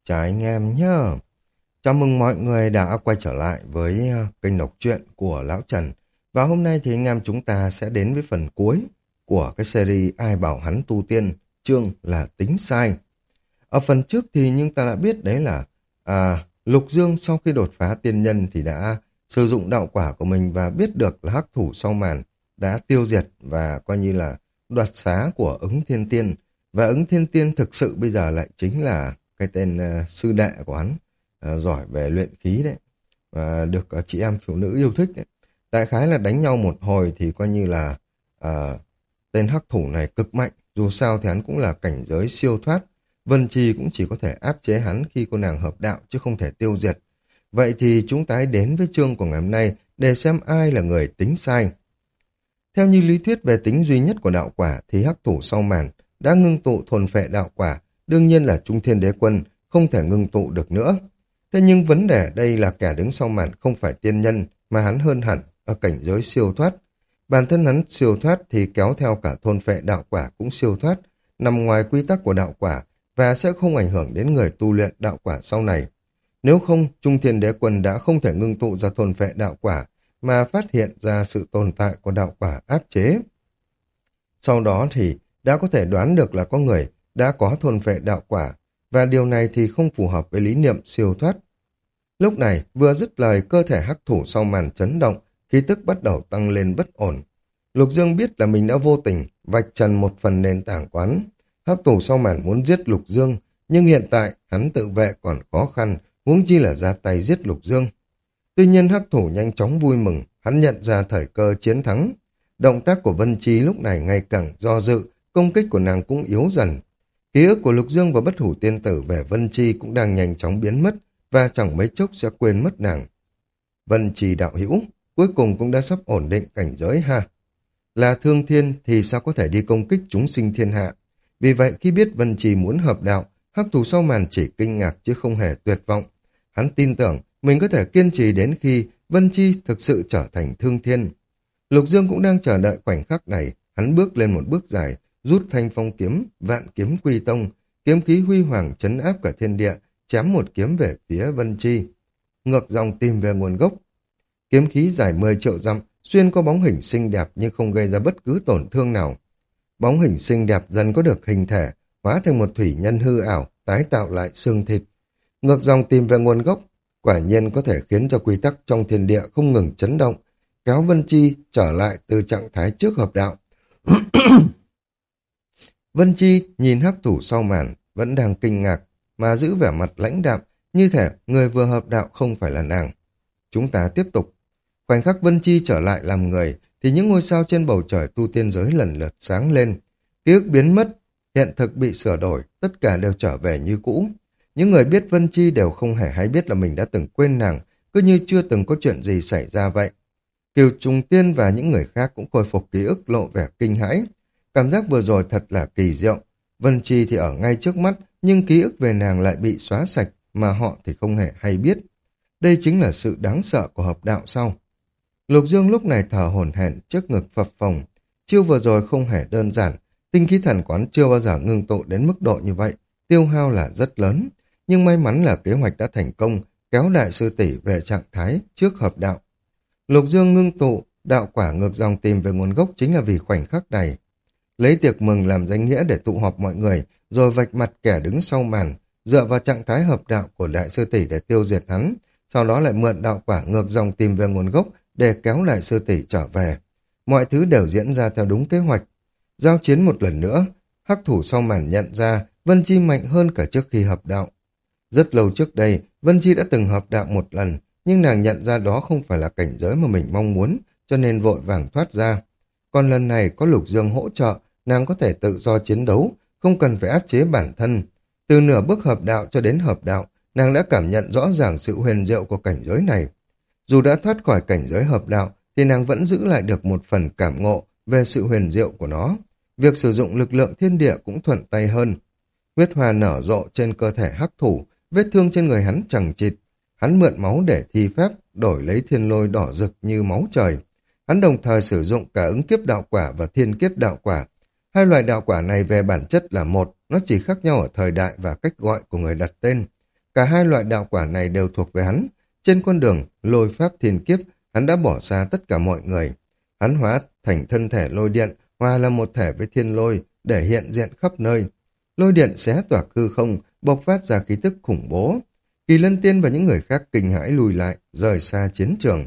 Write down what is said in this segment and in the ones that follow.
Chào anh em nhá. Chào mừng mọi người đã quay trở lại với kênh đọc truyện của Lão Trần. Và hôm nay thì anh em chúng ta sẽ đến với phần cuối của cái series Ai bảo hắn tu tiên, chương là tính sai. Ở phần trước thì chúng ta đã biết đấy là Lục Dương sau khi đột phá tiên nhân thì đã sử dụng đạo quả của mình và biết được là hắc thủ sau màn đã tiêu diệt và coi như là đoạt xá của ứng thiên tiên. Và ứng thiên tiên thực sự bây giờ lại chính là cái tên sư đệ của hắn, giỏi về luyện khí đấy, và được chị em phụ nữ yêu thích đấy. Đại khái là đánh nhau một hồi thì coi như là tên hắc thủ này cực mạnh, dù sao thì hắn cũng là cảnh giới siêu thoát. Vân Chi cũng chỉ có thể áp chế hắn khi cô nàng hợp đạo chứ không thể tiêu diệt. Vậy thì chúng ta hãy đến với chương của ngày hôm nay để xem ai là người tính sai. Theo như lý thuyết về tính duy nhất của đạo quả thì hắc thủ sau màn đã ngưng tụ thuần phệ đạo quả, đương nhiên là Trung Thiên Đế Quân không thể ngưng tụ được nữa. Thế nhưng vấn đề ở đây là kẻ đứng sau màn không phải tiên nhân mà hắn hơn hẳn ở cảnh giới siêu thoát. Bản thân hắn siêu thoát thì kéo theo cả thôn phệ đạo quả cũng siêu thoát, nằm ngoài quy tắc của đạo quả và sẽ không ảnh hưởng đến người tu luyện đạo quả sau này. Nếu không, Trung Thiên Đế Quân đã không thể ngưng tụ ra thôn phệ đạo quả mà phát hiện ra sự tồn tại của đạo quả áp chế. Sau đó thì đã có thể đoán được là có người đã có thôn phệ đạo quả, và điều này thì không phù hợp với lý niệm siêu thoát. Lúc này, vừa dứt lời, cơ thể hắc thủ sau màn chấn động, khí tức bắt đầu tăng lên bất ổn. Lục Dương biết là mình đã vô tình vạch trần một phần nền tảng quán. Hắc thủ sau màn muốn giết Lục Dương, nhưng hiện tại hắn tự vệ còn khó khăn, huống chi là ra tay giết Lục Dương. Tuy nhiên hắc thủ nhanh chóng vui mừng, hắn nhận ra thời cơ chiến thắng. Động tác của Vân Chi lúc này ngày càng do dự, công kích của nàng cũng yếu dần. Ký ức của Lục Dương và Bất Hủ Tiên Tử về Vân Chi cũng đang nhanh chóng biến mất, và chẳng mấy chốc sẽ quên mất nàng. Vân Chi đạo hữu, cuối cùng cũng đã sắp ổn định cảnh giới ha. Là thương thiên thì sao có thể đi công kích chúng sinh thiên hạ. Vì vậy khi biết Vân Chi muốn hợp đạo, hắc thủ sau màn chỉ kinh ngạc chứ không hề tuyệt vọng. Hắn tin tưởng mình có thể kiên trì đến khi Vân Chi thực sự trở thành thương thiên. Lục Dương cũng đang chờ đợi khoảnh khắc này, hắn bước lên một bước dài, rút thanh phong kiếm, vạn kiếm quy tông, kiếm khí huy hoàng trấn áp cả thiên địa, chém một kiếm về phía Vân Chi. Ngược dòng tìm về nguồn gốc. Kiếm khí dài 10 triệu dặm, xuyên qua bóng hình xinh đẹp nhưng không gây ra bất cứ tổn thương nào. Bóng hình xinh đẹp dần có được hình thể, hóa thành một thủy nhân hư ảo, tái tạo lại xương thịt. Ngược dòng tìm về nguồn gốc, quả nhiên có thể khiến cho quy tắc trong thiên địa không ngừng chấn động, kéo Vân Chi trở lại từ trạng thái trước hợp đạo. Vân Chi nhìn hắc thủ sau màn, vẫn đang kinh ngạc, mà giữ vẻ mặt lãnh đạm, như thể người vừa hợp đạo không phải là nàng. Chúng ta tiếp tục. Khoảnh khắc Vân Chi trở lại làm người, thì những ngôi sao trên bầu trời tu tiên giới lần lượt sáng lên. Ký ức biến mất, hiện thực bị sửa đổi, tất cả đều trở về như cũ. Những người biết Vân Chi đều không hề hay biết là mình đã từng quên nàng, cứ như chưa từng có chuyện gì xảy ra vậy. Kiều Trùng Tiên và những người khác cũng khôi phục ký ức, lộ vẻ kinh hãi. Cảm giác vừa rồi thật là kỳ diệu. Vân Chi thì ở ngay trước mắt, nhưng ký ức về nàng lại bị xóa sạch, mà họ thì không hề hay biết. Đây chính là sự đáng sợ của hợp đạo sau. Lục Dương lúc này thở hổn hển, trước ngực phập phồng. Chiêu vừa rồi không hề đơn giản, tinh khí thần quán chưa bao giờ ngưng tụ đến mức độ như vậy, tiêu hao là rất lớn. Nhưng may mắn là kế hoạch đã thành công, kéo đại sư tỷ về trạng thái trước hợp đạo. Lục Dương ngưng tụ, đạo quả ngược dòng tìm về nguồn gốc chính là vì khoảnh khắc này. Lấy tiệc mừng làm danh nghĩa để tụ họp mọi người, rồi vạch mặt kẻ đứng sau màn, dựa vào trạng thái hợp đạo của đại sư tỷ để tiêu diệt hắn, sau đó lại mượn đạo quả ngược dòng tìm về nguồn gốc để kéo đại sư tỷ trở về. Mọi thứ đều diễn ra theo đúng kế hoạch. Giao chiến một lần nữa, hắc thủ sau màn nhận ra Vân Chi mạnh hơn cả trước khi hợp đạo. Rất lâu trước đây, Vân Chi đã từng hợp đạo một lần, nhưng nàng nhận ra đó không phải là cảnh giới mà mình mong muốn, cho nên vội vàng thoát ra. Còn lần này có Lục Dương hỗ trợ, nàng có thể tự do chiến đấu, không cần phải áp chế bản thân. Từ nửa bước hợp đạo cho đến hợp đạo, nàng đã cảm nhận rõ ràng sự huyền diệu của cảnh giới này. Dù đã thoát khỏi cảnh giới hợp đạo, thì nàng vẫn giữ lại được một phần cảm ngộ về sự huyền diệu của nó. Việc sử dụng lực lượng thiên địa cũng thuận tay hơn. Huyết hoa nở rộ trên cơ thể hắc thủ, vết thương trên người hắn chằng chịt. Hắn mượn máu để thi phép, đổi lấy thiên lôi đỏ rực như máu trời. Hắn đồng thời sử dụng cả ứng kiếp đạo quả và thiên kiếp đạo quả. Hai loại đạo quả này về bản chất là một, nó chỉ khác nhau ở thời đại và cách gọi của người đặt tên. Cả hai loại đạo quả này đều thuộc về hắn. Trên con đường lôi pháp thiên kiếp, hắn đã bỏ xa tất cả mọi người. Hắn hóa thành thân thể lôi điện, hòa là một thể với thiên lôi, để hiện diện khắp nơi. Lôi điện xé toạc hư không, bộc phát ra khí tức khủng bố. Kỳ Lân Tiên và những người khác kinh hãi lùi lại, rời xa chiến trường.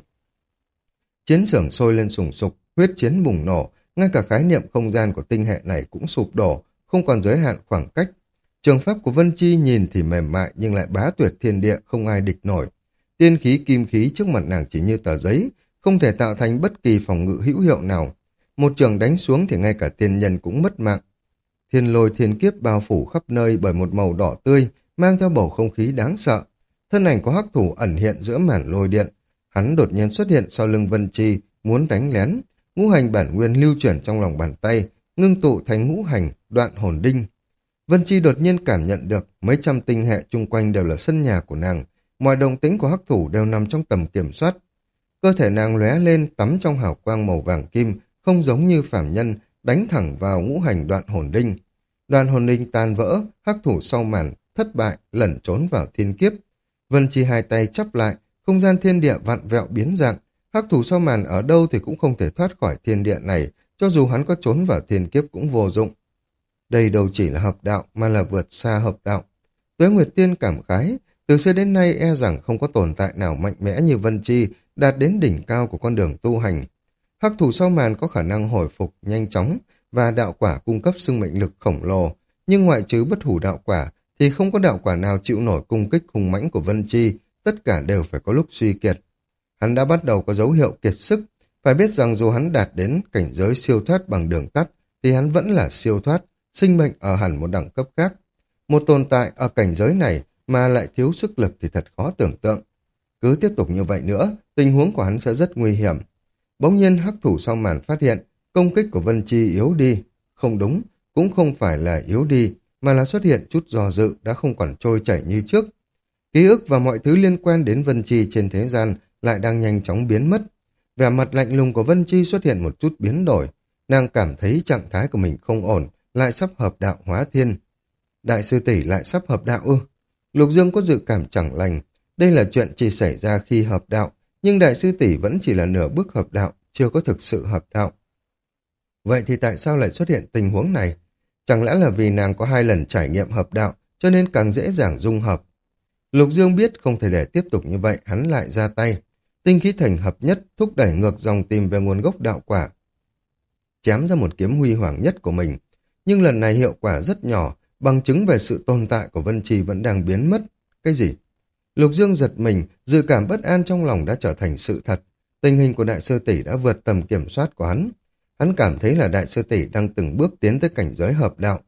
Chiến trường sôi lên sùng sục, huyết chiến bùng nổ, ngay cả khái niệm không gian của tinh hệ này cũng sụp đổ, không còn giới hạn khoảng cách. Trường pháp của Vân Chi nhìn thì mềm mại nhưng lại bá tuyệt thiên địa, không ai địch nổi. Tiên khí kim khí trước mặt nàng chỉ như tờ giấy, không thể tạo thành bất kỳ phòng ngự hữu hiệu nào. Một trường đánh xuống thì ngay cả tiên nhân cũng mất mạng. Thiên lôi thiên kiếp bao phủ khắp nơi bởi một màu đỏ tươi, mang theo bầu không khí đáng sợ. Thân ảnh của hắc thủ ẩn hiện giữa màn lôi điện. Hắn đột nhiên xuất hiện sau lưng Vân Chi, muốn đánh lén. Ngũ hành bản nguyên lưu chuyển trong lòng bàn tay, ngưng tụ thành ngũ hành, đoạn hồn đinh. Vân Chi đột nhiên cảm nhận được mấy trăm tinh hệ chung quanh đều là sân nhà của nàng. Mọi động tĩnh của hắc thủ đều nằm trong tầm kiểm soát. Cơ thể nàng lóe lên tắm trong hào quang màu vàng kim, không giống như phàm nhân, đánh thẳng vào ngũ hành đoạn hồn đinh. Đoạn hồn đinh tan vỡ, hắc thủ sau màn, thất bại, lẩn trốn vào thiên kiếp. Vân Chi hai tay chắp lại, không gian thiên địa vặn vẹo biến dạng. Hắc thủ sau màn ở đâu thì cũng không thể thoát khỏi thiên địa này, cho dù hắn có trốn vào thiên kiếp cũng vô dụng. Đây đâu chỉ là hợp đạo mà là vượt xa hợp đạo. Tuế Nguyệt Tiên cảm khái, từ xưa đến nay e rằng không có tồn tại nào mạnh mẽ như Vân Chi đạt đến đỉnh cao của con đường tu hành. Hắc thủ sau màn có khả năng hồi phục nhanh chóng và đạo quả cung cấp sinh mệnh lực khổng lồ, nhưng ngoại trừ bất hủ đạo quả thì không có đạo quả nào chịu nổi cung kích hùng mãnh của Vân Chi, tất cả đều phải có lúc suy kiệt. Hắn đã bắt đầu có dấu hiệu kiệt sức, phải biết rằng dù hắn đạt đến cảnh giới siêu thoát bằng đường tắt thì hắn vẫn là siêu thoát, sinh mệnh ở hẳn một đẳng cấp khác. Một tồn tại ở cảnh giới này mà lại thiếu sức lực thì thật khó tưởng tượng. Cứ tiếp tục như vậy nữa, tình huống của hắn sẽ rất nguy hiểm. Bỗng nhiên hắc thủ sau màn phát hiện, công kích của Vân Chi yếu đi. Không đúng, cũng không phải là yếu đi, mà là xuất hiện chút do dự đã không còn trôi chảy như trước. Ký ức và mọi thứ liên quan đến Vân Chi trên thế gian lại đang nhanh chóng biến mất. Vẻ mặt lạnh lùng của Vân Chi xuất hiện một chút biến đổi. Nàng cảm thấy trạng thái của mình không ổn, lại sắp hợp đạo hóa thiên. Đại sư tỷ lại sắp hợp đạo ư? Lục Dương có dự cảm chẳng lành. Đây là chuyện chỉ xảy ra khi hợp đạo, nhưng đại sư tỷ vẫn chỉ là nửa bước hợp đạo, chưa có thực sự hợp đạo. Vậy thì tại sao lại xuất hiện tình huống này? Chẳng lẽ là vì nàng có 2 lần trải nghiệm hợp đạo, cho nên càng dễ dàng dung hợp? Lục Dương biết không thể để tiếp tục như vậy, hắn lại ra tay. Tinh khí thành hợp nhất thúc đẩy ngược dòng tìm về nguồn gốc đạo quả. Chém ra một kiếm huy hoàng nhất của mình. Nhưng lần này hiệu quả rất nhỏ, bằng chứng về sự tồn tại của Vân Chi vẫn đang biến mất. Cái gì? Lục Dương giật mình, dự cảm bất an trong lòng đã trở thành sự thật. Tình hình của đại sư tỷ đã vượt tầm kiểm soát của hắn. Hắn cảm thấy là đại sư tỷ đang từng bước tiến tới cảnh giới hợp đạo.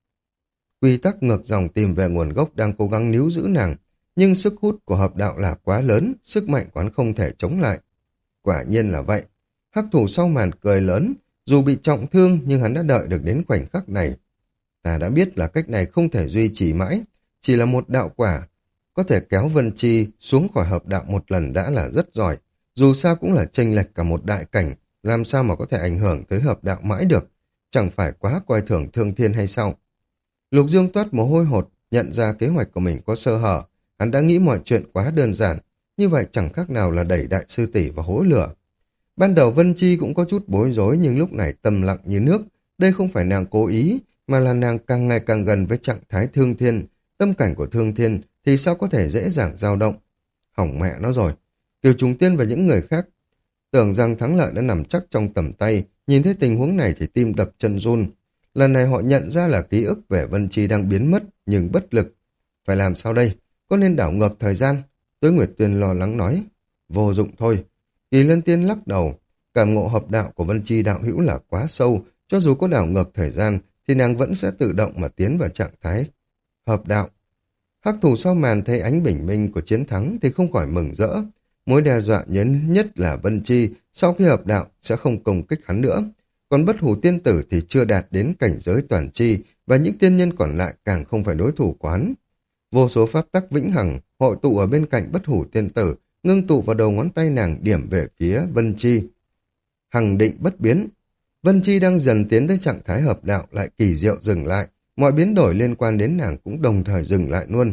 Quy tắc ngược dòng tìm về nguồn gốc đang cố gắng níu giữ nàng, nhưng sức hút của hợp đạo là quá lớn, sức mạnh của hắn không thể chống lại. Quả nhiên là vậy. Hắc thủ sau màn cười lớn, dù bị trọng thương nhưng hắn đã đợi được đến khoảnh khắc này. Ta đã biết là cách này không thể duy trì mãi, chỉ là một đạo quả. Có thể kéo Vân Chi xuống khỏi hợp đạo một lần đã là rất giỏi, dù sao cũng là chênh lệch cả một đại cảnh, làm sao mà có thể ảnh hưởng tới hợp đạo mãi được, chẳng phải quá coi thường Thương Thiên hay sao? Lục Dương toát mồ hôi hột, nhận ra kế hoạch của mình có sơ hở, hắn đã nghĩ mọi chuyện quá đơn giản, như vậy chẳng khác nào là đẩy đại sư tỷ vào hố lửa. Ban đầu Vân Chi cũng có chút bối rối nhưng lúc này trầm lặng như nước, đây không phải nàng cố ý, mà là nàng càng ngày càng gần với trạng thái Thương Thiên, tâm cảnh của Thương Thiên thì sao có thể dễ dàng dao động. Hỏng mẹ nó rồi, Kiều Trùng Tiên và những người khác tưởng rằng thắng lợi đã nằm chắc trong tầm tay, nhìn thấy tình huống này thì tim đập chân run. Lần này họ nhận ra là ký ức về Vân Chi đang biến mất, nhưng bất lực. Phải làm sao đây? Có nên đảo ngược thời gian? Tuế Nguyệt Tuyên lo lắng nói. Vô dụng thôi. Kỳ Lân Tiên lắc đầu. Cảm ngộ hợp đạo của Vân Chi đạo hữu là quá sâu, cho dù có đảo ngược thời gian thì nàng vẫn sẽ tự động mà tiến vào trạng thái hợp đạo. Hắc thủ sau màn thấy ánh bình minh của chiến thắng thì không khỏi mừng rỡ. Mối đe dọa nhấn nhất là Vân Chi sau khi hợp đạo sẽ không công kích hắn nữa. Còn bất hủ tiên tử thì chưa đạt đến cảnh giới toàn chi và những tiên nhân còn lại càng không phải đối thủ của hắn. Vô số pháp tắc vĩnh hằng hội tụ ở bên cạnh bất hủ tiên tử, ngưng tụ vào đầu ngón tay nàng điểm về phía Vân Chi. Hằng định bất biến. Vân Chi đang dần tiến tới trạng thái hợp đạo lại kỳ diệu dừng lại. Mọi biến đổi liên quan đến nàng cũng đồng thời dừng lại luôn.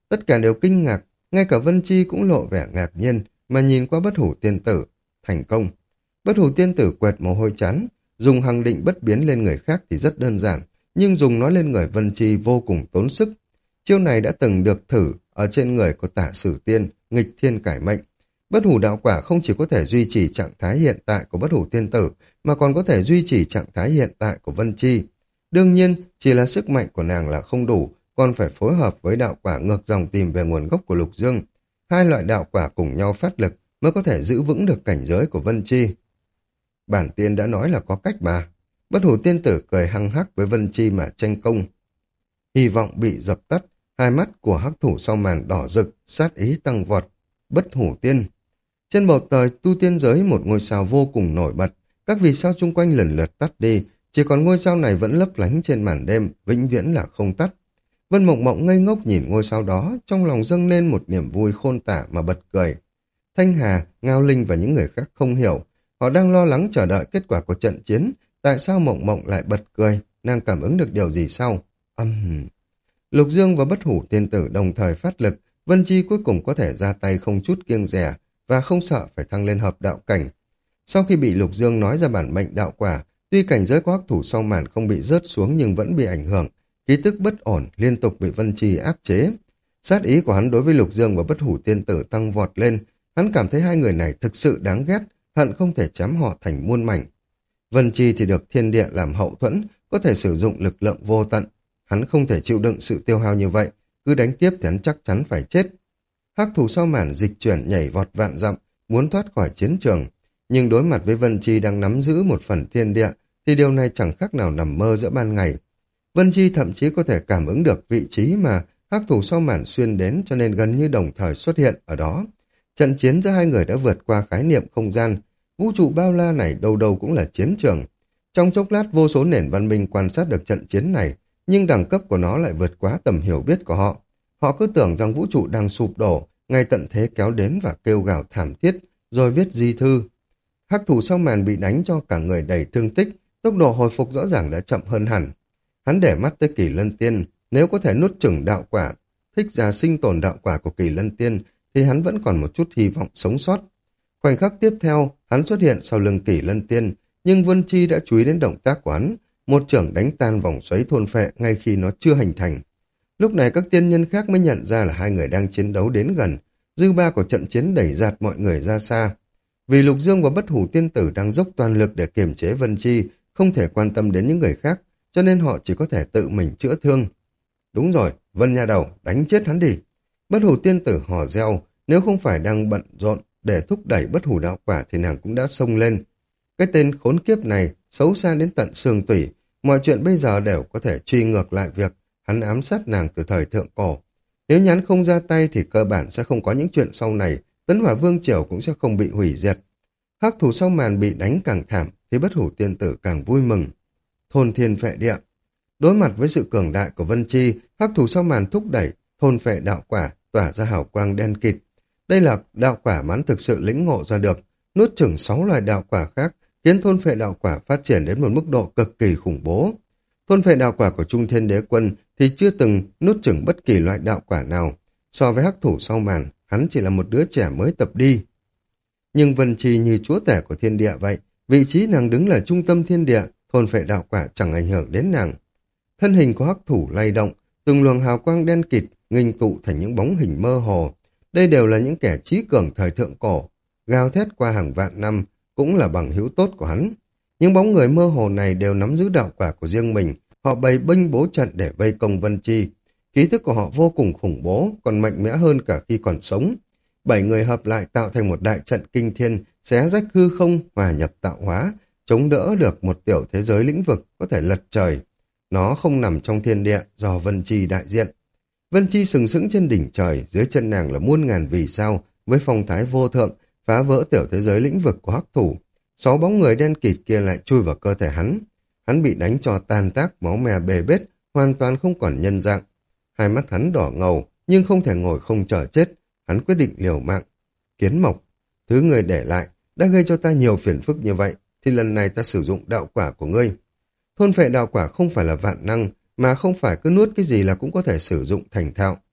Tất cả đều kinh ngạc, ngay cả Vân Chi cũng lộ vẻ ngạc nhiên mà nhìn qua bất hủ tiên tử. Thành công. Bất hủ tiên tử quẹt mồ hôi chán, dùng hằng định bất biến lên người khác thì rất đơn giản, nhưng dùng nó lên người Vân Chi vô cùng tốn sức. Chiêu này đã từng được thử ở trên người của Tả Sử Tiên, nghịch thiên cải mệnh. Bất hủ đạo quả không chỉ có thể duy trì trạng thái hiện tại của bất hủ tiên tử, mà còn có thể duy trì trạng thái hiện tại của Vân Chi. Đương nhiên, chỉ là sức mạnh của nàng là không đủ, còn phải phối hợp với đạo quả ngược dòng tìm về nguồn gốc của Lục Dương. Hai loại đạo quả cùng nhau phát lực mới có thể giữ vững được cảnh giới của Vân Chi. Bản tiên đã nói là có cách mà. Bất hủ tiên tử cười hăng hắc với Vân Chi mà tranh công. Hy vọng bị dập tắt, hai mắt của hắc thủ sau màn đỏ rực, sát ý tăng vọt. Bất hủ tiên. Trên bầu trời tu tiên giới một ngôi sao vô cùng nổi bật, các vì sao chung quanh lần lượt tắt đi, chỉ còn ngôi sao này vẫn lấp lánh trên màn đêm, vĩnh viễn là không tắt. Vân Mộng Mộng ngây ngốc nhìn ngôi sao đó, trong lòng dâng lên một niềm vui khôn tả mà bật cười. Thanh Hà, Ngao Linh và những người khác không hiểu, họ đang lo lắng chờ đợi kết quả của trận chiến, tại sao Mộng Mộng lại bật cười, nàng cảm ứng được điều gì sau? Lục Dương và Bất Hủ Tiên Tử đồng thời phát lực, Vân Chi cuối cùng có thể ra tay không chút kiêng dè và không sợ phải thăng lên hợp đạo cảnh. Sau khi bị Lục Dương nói ra bản mệnh đạo quả, tuy cảnh giới của hắc thủ sau màn không bị rớt xuống nhưng vẫn bị ảnh hưởng, khí tức bất ổn liên tục bị Vân Chi áp chế. Sát ý của hắn đối với Lục Dương và Bất Hủ Tiên Tử tăng vọt lên, hắn cảm thấy hai người này thực sự đáng ghét, hận không thể chém họ thành muôn mảnh. Vân Chi thì được thiên địa làm hậu thuẫn, có thể sử dụng lực lượng vô tận. Hắn không thể chịu đựng sự tiêu hao như vậy, cứ đánh tiếp thì hắn chắc chắn phải chết. Hắc thủ sau màn dịch chuyển nhảy vọt vạn dặm, muốn thoát khỏi chiến trường. Nhưng đối mặt với Vân Chi đang nắm giữ một phần thiên địa, thì điều này chẳng khác nào nằm mơ giữa ban ngày. Vân Chi thậm chí có thể cảm ứng được vị trí mà hắc thủ sau màn xuyên đến, cho nên gần như đồng thời xuất hiện ở đó. Trận chiến giữa hai người đã vượt qua khái niệm không gian. Vũ trụ bao la này đâu đâu cũng là chiến trường. Trong chốc lát vô số nền văn minh quan sát được trận chiến này, nhưng đẳng cấp của nó lại vượt quá tầm hiểu biết của họ. Họ cứ tưởng rằng vũ trụ đang sụp đổ, ngay tận thế kéo đến và kêu gào thảm thiết, rồi viết di thư. Hắc thủ sau màn bị đánh cho cả người đầy thương tích, tốc độ hồi phục rõ ràng đã chậm hơn hẳn. Hắn để mắt tới Kỳ Lân Tiên, nếu có thể nuốt chửng đạo quả, thích ra sinh tồn đạo quả của Kỳ Lân Tiên, thì hắn vẫn còn một chút hy vọng sống sót. Khoảnh khắc tiếp theo, hắn xuất hiện sau lưng Kỳ Lân Tiên, nhưng Vân Chi đã chú ý đến động tác của hắn, một chưởng đánh tan vòng xoáy thôn phệ ngay khi nó chưa hình thành. Lúc này các tiên nhân khác mới nhận ra là hai người đang chiến đấu đến gần, dư ba của trận chiến đẩy dạt mọi người ra xa. Vì Lục Dương và Bất Hủ Tiên Tử đang dốc toàn lực để kiềm chế Vân Chi, không thể quan tâm đến những người khác, cho nên họ chỉ có thể tự mình chữa thương. Đúng rồi, Vân nha đầu, đánh chết hắn đi. Bất Hủ Tiên Tử hò reo, nếu không phải đang bận rộn để thúc đẩy bất hủ đạo quả thì nàng cũng đã xông lên. Cái tên khốn kiếp này xấu xa đến tận xương tủy, mọi chuyện bây giờ đều có thể truy ngược lại việc hắn ám sát nàng từ thời thượng cổ. Nếu nhắn không ra tay thì cơ bản sẽ không có những chuyện sau này, Tấn Hỏa Vương Triều cũng sẽ không bị hủy diệt. Hắc thủ sau màn bị đánh càng thảm thì Bất Hủ Tiên Tử càng vui mừng. Thôn thiên phệ địa. Đối mặt với sự cường đại của Vân Chi, hắc thủ sau màn thúc đẩy thôn phệ đạo quả tỏa ra hào quang đen kịt. Đây là đạo quả mà hắn thực sự lĩnh ngộ ra được, nuốt chửng 6 loài đạo quả khác, khiến thôn phệ đạo quả phát triển đến một mức độ cực kỳ khủng bố. Thôn phệ đạo quả của Trung Thiên Đế Quân thì chưa từng nuốt chửng bất kỳ loại đạo quả nào. So với hắc thủ sau màn, hắn chỉ là một đứa trẻ mới tập đi. Nhưng Vân Chi như chúa tể của thiên địa vậy, vị trí nàng đứng là trung tâm thiên địa, thôn phệ đạo quả chẳng ảnh hưởng đến nàng. Thân hình của hắc thủ lay động, từng luồng hào quang đen kịt nghênh tụ thành những bóng hình mơ hồ. Đây đều là những kẻ trí cường thời thượng cổ, gào thét qua hàng vạn năm, cũng là bằng hữu tốt của hắn. Những bóng người mơ hồ này đều nắm giữ đạo quả của riêng mình, họ bày bênh bố trận để vây công Vân Chi. Ký thức của họ vô cùng khủng bố, còn mạnh mẽ hơn cả khi còn sống. 7 người hợp lại tạo thành một đại trận kinh thiên, xé rách hư không, hòa nhập tạo hóa, chống đỡ được một tiểu thế giới lĩnh vực có thể lật trời. Nó không nằm trong thiên địa do Vân Chi đại diện. Vân Chi sừng sững trên đỉnh trời, dưới chân nàng là muôn ngàn vì sao, với phong thái vô thượng, phá vỡ tiểu thế giới lĩnh vực của hắc thủ. 6 bóng người đen kịt kia lại chui vào cơ thể hắn. Hắn bị đánh cho tan tác, máu me bê bết, hoàn toàn không còn nhân dạng. Hai mắt hắn đỏ ngầu, nhưng không thể ngồi không chờ chết. Hắn quyết định liều mạng. Kiến Mộc, thứ người để lại, đã gây cho ta nhiều phiền phức như vậy, thì lần này ta sử dụng đạo quả của ngươi. Thôn phệ đạo quả không phải là vạn năng, mà không phải cứ nuốt cái gì là cũng có thể sử dụng thành thạo.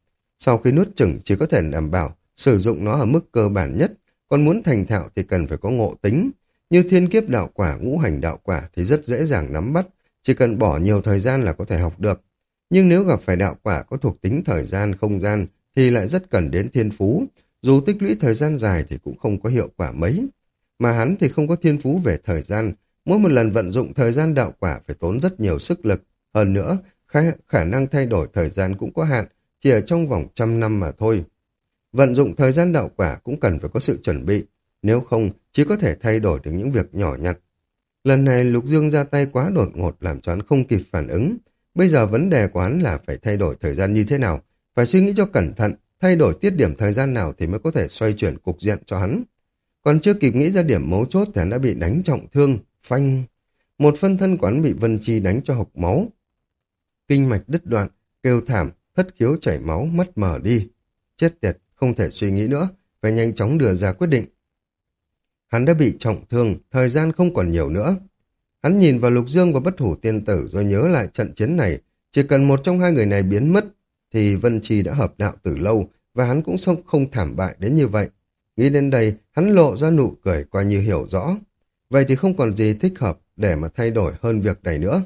Sau khi nuốt chửng chỉ có thể đảm bảo sử dụng nó ở mức cơ bản nhất, còn muốn thành thạo thì cần phải có ngộ tính. Như thiên kiếp đạo quả, ngũ hành đạo quả thì rất dễ dàng nắm bắt, chỉ cần bỏ nhiều thời gian là có thể học được. Nhưng nếu gặp phải đạo quả có thuộc tính thời gian, không gian thì lại rất cần đến thiên phú, dù tích lũy thời gian dài thì cũng không có hiệu quả mấy. Mà hắn thì không có thiên phú về thời gian, mỗi một lần vận dụng thời gian đạo quả phải tốn rất nhiều sức lực. Hơn nữa, khả năng thay đổi thời gian cũng có hạn, chỉ ở trong vòng 100 năm mà thôi. Vận dụng thời gian đạo quả cũng cần phải có sự chuẩn bị, nếu không chỉ có thể thay đổi được những việc nhỏ nhặt. Lần này Lục Dương ra tay quá đột ngột làm cho hắn không kịp phản ứng. Bây giờ vấn đề của hắn là phải thay đổi thời gian như thế nào, phải suy nghĩ cho cẩn thận, thay đổi tiết điểm thời gian nào thì mới có thể xoay chuyển cục diện cho hắn. Còn chưa kịp nghĩ ra điểm mấu chốt thì hắn đã bị đánh trọng thương, phanh. Một phân thân quán bị Vân Chi đánh cho hộc máu. Kinh mạch đứt đoạn, kêu thảm, thất khiếu chảy máu, mất mờ đi. Chết tiệt, không thể suy nghĩ nữa, phải nhanh chóng đưa ra quyết định. Hắn đã bị trọng thương, thời gian không còn nhiều nữa. Hắn nhìn vào Lục Dương và Bất Hủ Tiên Tử rồi nhớ lại trận chiến này. Chỉ cần một trong hai người này biến mất, thì Vân Trì đã hợp đạo từ lâu, và hắn cũng không thảm bại đến như vậy. Nghĩ đến đây, hắn lộ ra nụ cười coi như hiểu rõ. Vậy thì không còn gì thích hợp để mà thay đổi hơn việc này nữa.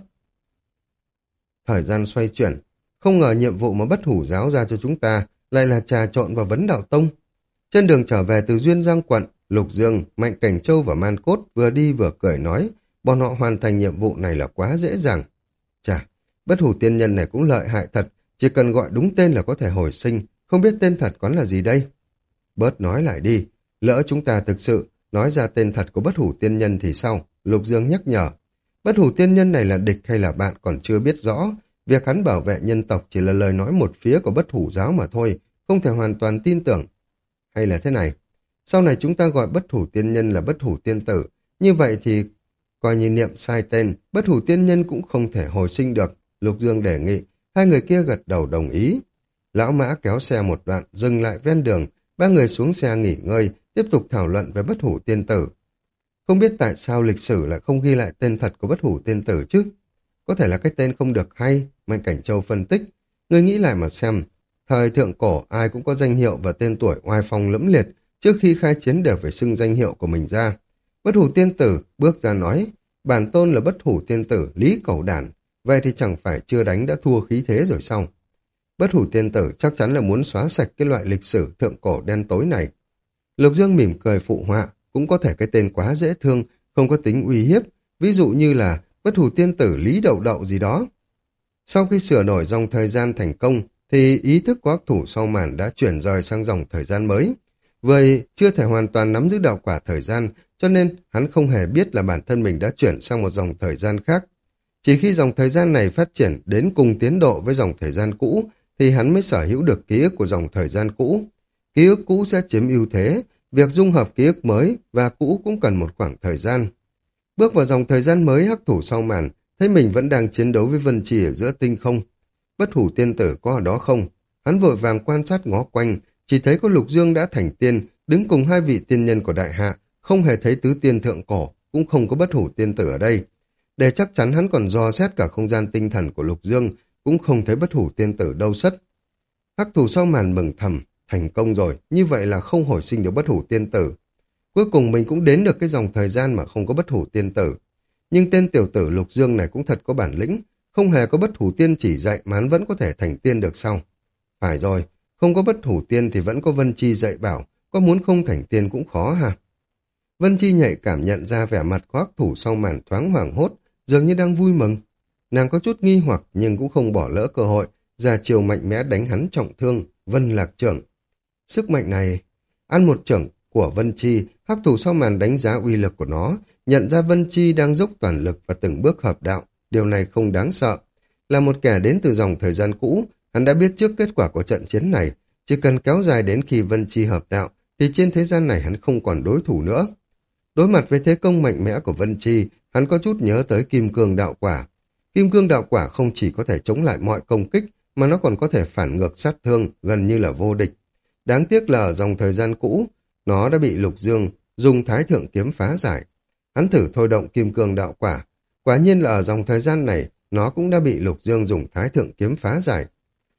Thời gian xoay chuyển, không ngờ nhiệm vụ mà Bất Hủ giáo ra cho chúng ta lại là trà trộn vào Vấn Đạo Tông. Trên đường trở về từ Duyên Giang quận, Lục Dương, Mạnh Cảnh Châu và Man Cốt vừa đi vừa cười nói, bọn họ hoàn thành nhiệm vụ này là quá dễ dàng. Chà, Bất Hủ tiên nhân này cũng lợi hại thật, chỉ cần gọi đúng tên là có thể hồi sinh, không biết tên thật có là gì đây? Bớt nói lại đi, lỡ chúng ta thực sự nói ra tên thật của Bất Hủ tiên nhân thì sao? Lục Dương nhắc nhở. Bất Hủ tiên nhân này là địch hay là bạn còn chưa biết rõ, việc hắn bảo vệ nhân tộc chỉ là lời nói một phía của Bất Hủ giáo mà thôi, không thể hoàn toàn tin tưởng. Hay là thế này, sau này chúng ta gọi Bất Hủ tiên nhân là Bất Hủ tiên tử, như vậy thì coi như niệm sai tên, Bất Hủ tiên nhân cũng không thể hồi sinh được. Lục Dương đề nghị, hai người kia gật đầu đồng ý. Lão Mã kéo xe một đoạn, dừng lại ven đường, ba người xuống xe nghỉ ngơi, tiếp tục thảo luận về Bất Hủ tiên tử. Không biết tại sao lịch sử lại không ghi lại tên thật của Bất Hủ tiên tử chứ? Có thể là cái tên không được hay, Mạnh Cảnh Châu phân tích. Người nghĩ lại mà xem, thời thượng cổ ai cũng có danh hiệu và tên tuổi oai phong lẫm liệt, trước khi khai chiến đều phải xưng danh hiệu của mình ra. Bất Hủ tiên tử bước ra nói, bản tôn là Bất Hủ tiên tử Lý Cẩu Đản, vậy thì chẳng phải chưa đánh đã thua khí thế rồi sao? Bất Hủ tiên tử chắc chắn là muốn xóa sạch cái loại lịch sử thượng cổ đen tối này. Lục Dương mỉm cười phụ họa, cũng có thể cái tên quá dễ thương, không có tính uy hiếp, ví dụ như là Bất Hủ tiên tử Lý Đậu Đậu gì đó. Sau khi sửa đổi dòng thời gian thành công, thì ý thức của ác thủ sau màn đã chuyển rời sang dòng thời gian mới. Vì chưa thể hoàn toàn nắm giữ đạo quả thời gian, cho nên hắn không hề biết là bản thân mình đã chuyển sang một dòng thời gian khác. Chỉ khi dòng thời gian này phát triển đến cùng tiến độ với dòng thời gian cũ, thì hắn mới sở hữu được ký ức của dòng thời gian cũ. Ký ức cũ sẽ chiếm ưu thế, việc dung hợp ký ức mới và cũ cũng cần một khoảng thời gian. Bước vào dòng thời gian mới, hắc thủ sau màn, thấy mình vẫn đang chiến đấu với Vân Trì ở giữa tinh không. Bất Hủ tiên tử có ở đó không? Hắn vội vàng quan sát ngó quanh, chỉ thấy có Lục Dương đã thành tiên, đứng cùng hai vị tiên nhân của đại hạ, không hề thấy tứ tiên thượng cổ, cũng không có Bất Hủ tiên tử ở đây. Để chắc chắn hắn còn dò xét cả không gian tinh thần của Lục Dương, cũng không thấy Bất Hủ tiên tử đâu sất. Hắc thủ sau màn mừng thầm, thành công rồi, như vậy là không hồi sinh được Bất Hủ tiên tử. Cuối cùng mình cũng đến được cái dòng thời gian mà không có Bất Hủ tiên tử. Nhưng tên tiểu tử Lục Dương này cũng thật có bản lĩnh, không hề có Bất Hủ tiên chỉ dạy mà hắn vẫn có thể thành tiên được sao? Phải rồi, không có Bất Hủ tiên thì vẫn có Vân Chi dạy bảo, có muốn không thành tiên cũng khó hả? Vân Chi nhạy cảm nhận ra vẻ mặt của hắc thủ sau màn thoáng hoảng hốt, dường như đang vui mừng. Nàng có chút nghi hoặc nhưng cũng không bỏ lỡ cơ hội, ra chiều mạnh mẽ đánh hắn trọng thương, Vân Lạc trưởng. Sức mạnh này, ăn một trưởng của Vân Chi, hắc thủ sau màn đánh giá uy lực của nó, nhận ra Vân Chi đang dốc toàn lực và từng bước hợp đạo, điều này không đáng sợ. Là một kẻ đến từ dòng thời gian cũ, hắn đã biết trước kết quả của trận chiến này, chỉ cần kéo dài đến khi Vân Chi hợp đạo, thì trên thế gian này hắn không còn đối thủ nữa. Đối mặt với thế công mạnh mẽ của Vân Chi, hắn có chút nhớ tới Kim Cương đạo quả. Kim Cương đạo quả không chỉ có thể chống lại mọi công kích, mà nó còn có thể phản ngược sát thương, gần như là vô địch. Đáng tiếc là ở dòng thời gian cũ, nó đã bị Lục Dương dùng Thái Thượng kiếm phá giải. Hắn thử thôi động Kim Cương đạo quả, quả nhiên là ở dòng thời gian này, nó cũng đã bị Lục Dương dùng Thái Thượng kiếm phá giải.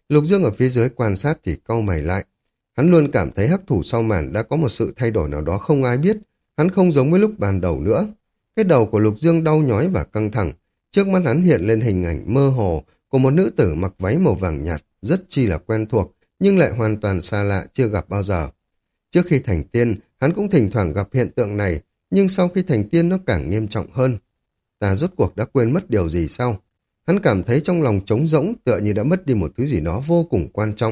Lục Dương ở phía dưới quan sát thì cau mày lại. Hắn luôn cảm thấy hắc thủ sau màn đã có một sự thay đổi nào đó không ai biết. Hắn không giống với lúc ban đầu nữa. Cái đầu của Lục Dương đau nhói và căng thẳng. Trước mắt hắn hiện lên hình ảnh mơ hồ của một nữ tử mặc váy màu vàng nhạt, rất chi là quen thuộc, nhưng lại hoàn toàn xa lạ, chưa gặp bao giờ. Trước khi thành tiên, hắn cũng thỉnh thoảng gặp hiện tượng này, nhưng sau khi thành tiên nó càng nghiêm trọng hơn. Ta rốt cuộc đã quên mất điều gì sao? Hắn cảm thấy trong lòng trống rỗng, tựa như đã mất đi một thứ gì đó vô cùng quan trọng.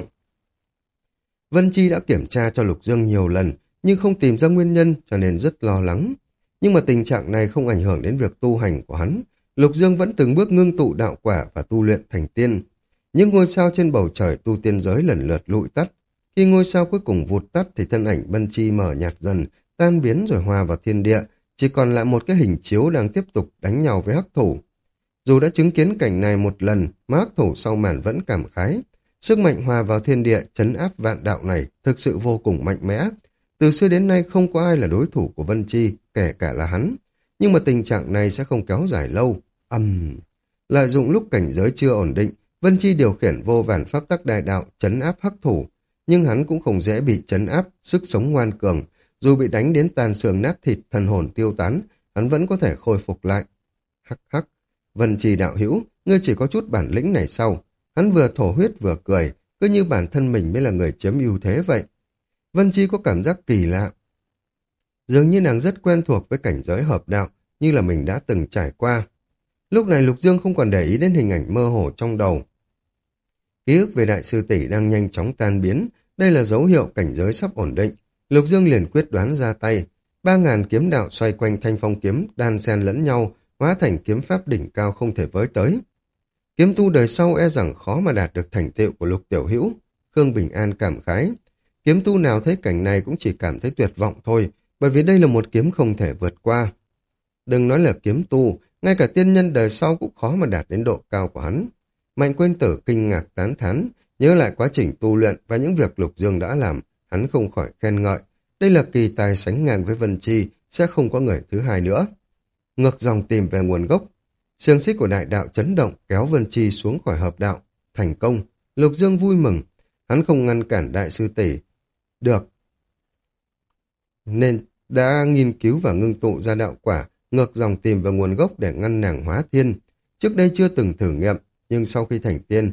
Vân Chi đã kiểm tra cho Lục Dương nhiều lần, nhưng không tìm ra nguyên nhân, cho nên rất lo lắng. Nhưng mà tình trạng này không ảnh hưởng đến việc tu hành của hắn. Lục Dương vẫn từng bước ngưng tụ đạo quả và tu luyện thành tiên. Những ngôi sao trên bầu trời tu tiên giới lần lượt lụi tắt. Khi ngôi sao cuối cùng vụt tắt thì thân ảnh Vân Chi mờ nhạt dần, tan biến rồi hòa vào thiên địa, chỉ còn lại một cái hình chiếu đang tiếp tục đánh nhau với hắc thủ. Dù đã chứng kiến cảnh này một lần, mà hắc thủ sau màn vẫn cảm khái. Sức mạnh hòa vào thiên địa, trấn áp vạn đạo này thực sự vô cùng mạnh mẽ. Từ xưa đến nay không có ai là đối thủ của Vân Chi, kể cả là hắn. Nhưng mà tình trạng này sẽ không kéo dài lâu. Lợi dụng lúc cảnh giới chưa ổn định, Vân Chi điều khiển vô vàn pháp tắc đại đạo, trấn áp hắc thủ. Nhưng hắn cũng không dễ bị trấn áp, sức sống ngoan cường. Dù bị đánh đến tàn xương nát thịt, thần hồn tiêu tán, hắn vẫn có thể khôi phục lại. Hắc hắc, Vân Chi đạo hữu, ngươi chỉ có chút bản lĩnh này sau. Hắn vừa thổ huyết vừa cười, cứ như bản thân mình mới là người chiếm ưu thế vậy. Vân Chi có cảm giác kỳ lạ. Dường như nàng rất quen thuộc với cảnh giới hợp đạo, như là mình đã từng trải qua. Lúc này Lục Dương không còn để ý đến hình ảnh mơ hồ trong đầu. Ký ức về đại sư tỷ đang nhanh chóng tan biến, đây là dấu hiệu cảnh giới sắp ổn định. Lục Dương liền quyết đoán ra tay. 3.000 kiếm đạo xoay quanh thanh phong kiếm, đan xen lẫn nhau, hóa thành kiếm pháp đỉnh cao không thể với tới. Kiếm tu đời sau e rằng khó mà đạt được thành tựu của Lục tiểu hữu. Khương Bình An cảm khái. Kiếm tu nào thấy cảnh này cũng chỉ cảm thấy tuyệt vọng thôi, bởi vì đây là một kiếm không thể vượt qua. Đừng nói là kiếm tu, ngay cả tiên nhân đời sau cũng khó mà đạt đến độ cao của hắn. Mạnh Quên Tử kinh ngạc tán thán, nhớ lại quá trình tu luyện và những việc Lục Dương đã làm, hắn không khỏi khen ngợi. Đây là kỳ tài sánh ngang với Vân Chi, sẽ không có người thứ hai nữa. Ngược dòng tìm về nguồn gốc, xiềng xích của đại đạo chấn động kéo Vân Chi xuống khỏi hợp đạo. Thành công, Lục Dương vui mừng, hắn không ngăn cản đại sư tỷ được, nên đã nghiên cứu và ngưng tụ ra đạo quả, ngược dòng tìm về nguồn gốc để ngăn nàng hóa thiên. Trước đây chưa từng thử nghiệm, nhưng sau khi thành tiên,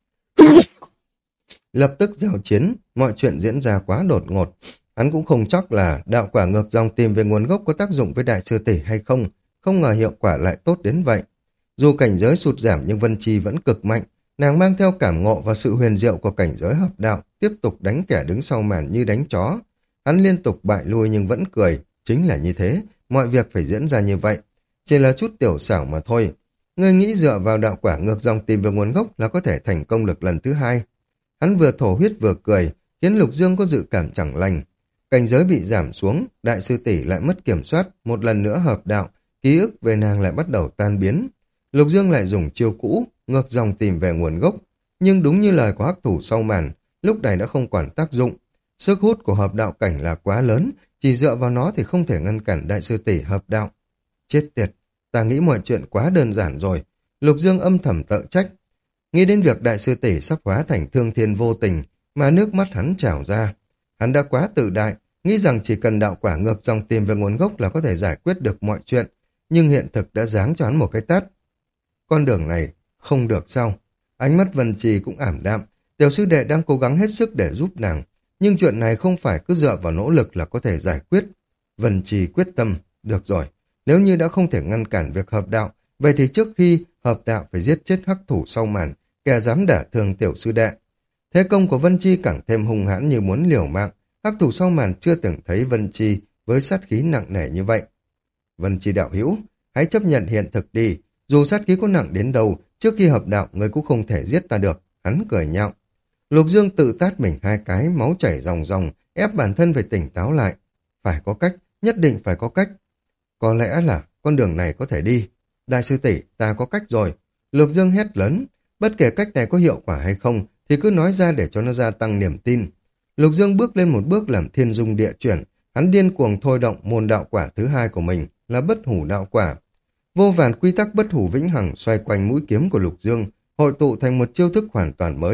lập tức giao chiến, mọi chuyện diễn ra quá đột ngột. Hắn cũng không chắc là đạo quả ngược dòng tìm về nguồn gốc có tác dụng với đại sư tỷ hay không, không ngờ hiệu quả lại tốt đến vậy. Dù cảnh giới sụt giảm nhưng Vân Chi vẫn cực mạnh, nàng mang theo cảm ngộ và sự huyền diệu của cảnh giới hợp đạo, tiếp tục đánh kẻ đứng sau màn như đánh chó. Hắn liên tục bại lui nhưng vẫn cười, chính là như thế, mọi việc phải diễn ra như vậy. Chỉ là chút tiểu xảo mà thôi. Ngươi nghĩ dựa vào đạo quả ngược dòng tìm về nguồn gốc là có thể thành công được lần thứ hai. Hắn vừa thổ huyết vừa cười, khiến Lục Dương có dự cảm chẳng lành. Cảnh giới bị giảm xuống, đại sư tỷ lại mất kiểm soát, một lần nữa hợp đạo, ký ức về nàng lại bắt đầu tan biến. Lục Dương lại dùng chiêu cũ, ngược dòng tìm về nguồn gốc, nhưng đúng như lời của hắc thủ sau màn, lúc này đã không còn tác dụng. Sức hút của hợp đạo cảnh là quá lớn, chỉ dựa vào nó thì không thể ngăn cản đại sư tỷ hợp đạo. Chết tiệt, ta nghĩ mọi chuyện quá đơn giản rồi. Lục Dương âm thầm tự trách. Nghĩ đến việc đại sư tỷ sắp hóa thành thương thiên vô tình, mà nước mắt hắn trào ra. Hắn đã quá tự đại, nghĩ rằng chỉ cần đạo quả ngược dòng tìm về nguồn gốc là có thể giải quyết được mọi chuyện, nhưng hiện thực đã giáng cho hắn một cái tát. Con đường này không được sao? Ánh mắt Vân Trì cũng ảm đạm, tiểu sư đệ đang cố gắng hết sức để giúp nàng, nhưng chuyện này không phải cứ dựa vào nỗ lực là có thể giải quyết. Vân Trì quyết tâm, được rồi, nếu như đã không thể ngăn cản việc hợp đạo, vậy thì trước khi hợp đạo phải giết chết hắc thủ sau màn, kẻ dám đả thương tiểu sư đệ. Thế công của Vân Chi càng thêm hung hãn như muốn liều mạng, hắc thủ sau màn chưa từng thấy Vân Chi với sát khí nặng nề như vậy. Vân Chi đạo hữu, hãy chấp nhận hiện thực đi, dù sát khí có nặng đến đâu, trước khi hợp đạo người cũng không thể giết ta được, hắn cười nhạo. Lục Dương tự tát mình 2 cái, máu chảy ròng ròng, ép bản thân phải tỉnh táo lại. Phải có cách, nhất định phải có cách. Có lẽ là con đường này có thể đi. Đại sư tỷ, ta có cách rồi. Lục Dương hét lớn, bất kể cách này có hiệu quả hay không, thì cứ nói ra để cho nó gia tăng niềm tin. Lục Dương bước lên một bước làm thiên dung địa chuyển, hắn điên cuồng thôi động môn đạo quả thứ hai của mình là bất hủ đạo quả. Vô vàn quy tắc bất hủ vĩnh hằng xoay quanh mũi kiếm của Lục Dương, hội tụ thành một chiêu thức hoàn toàn mới.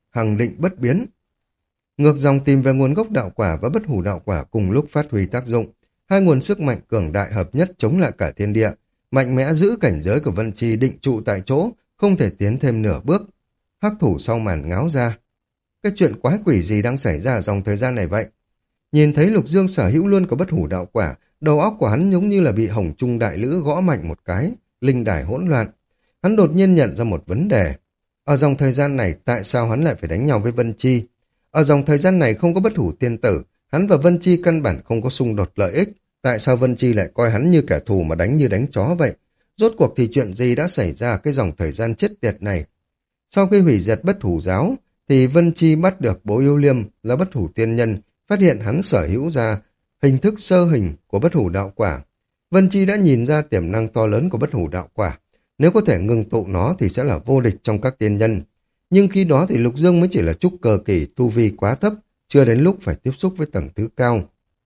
hằng định bất biến. Ngược dòng tìm về nguồn gốc đạo quả và bất hủ đạo quả cùng lúc phát huy tác dụng. Hai nguồn sức mạnh cường đại hợp nhất chống lại cả thiên địa, mạnh mẽ giữ cảnh giới của Vân Chi định trụ tại chỗ, không thể tiến thêm nửa bước. Hắc thủ sau màn ngáo ra. Cái chuyện quái quỷ gì đang xảy ra ở dòng thời gian này vậy? Nhìn thấy Lục Dương sở hữu luôn có bất hủ đạo quả, đầu óc của hắn giống như là bị hồng trung đại lữ gõ mạnh một cái, linh đài hỗn loạn. Hắn đột nhiên nhận ra một vấn đề. Ở dòng thời gian này, tại sao hắn lại phải đánh nhau với Vân Chi? Ở dòng thời gian này không có bất hủ tiên tử, hắn và Vân Chi căn bản không có xung đột lợi ích. Tại sao Vân Chi lại coi hắn như kẻ thù mà đánh như đánh chó vậy? Rốt cuộc thì chuyện gì đã xảy ra cái dòng thời gian chết tiệt này? Sau khi hủy diệt bất hủ giáo, thì Vân Chi bắt được Bố Yêu Liêm là bất hủ tiên nhân, phát hiện hắn sở hữu ra hình thức sơ hình của bất hủ đạo quả. Vân Chi đã nhìn ra tiềm năng to lớn của bất hủ đạo quả. Nếu có thể ngừng tụ nó thì sẽ là vô địch trong các tiên nhân. Nhưng khi đó thì Lục Dương mới chỉ là trúc cơ kỳ, tu vi quá thấp, chưa đến lúc phải tiếp xúc với tầng thứ cao.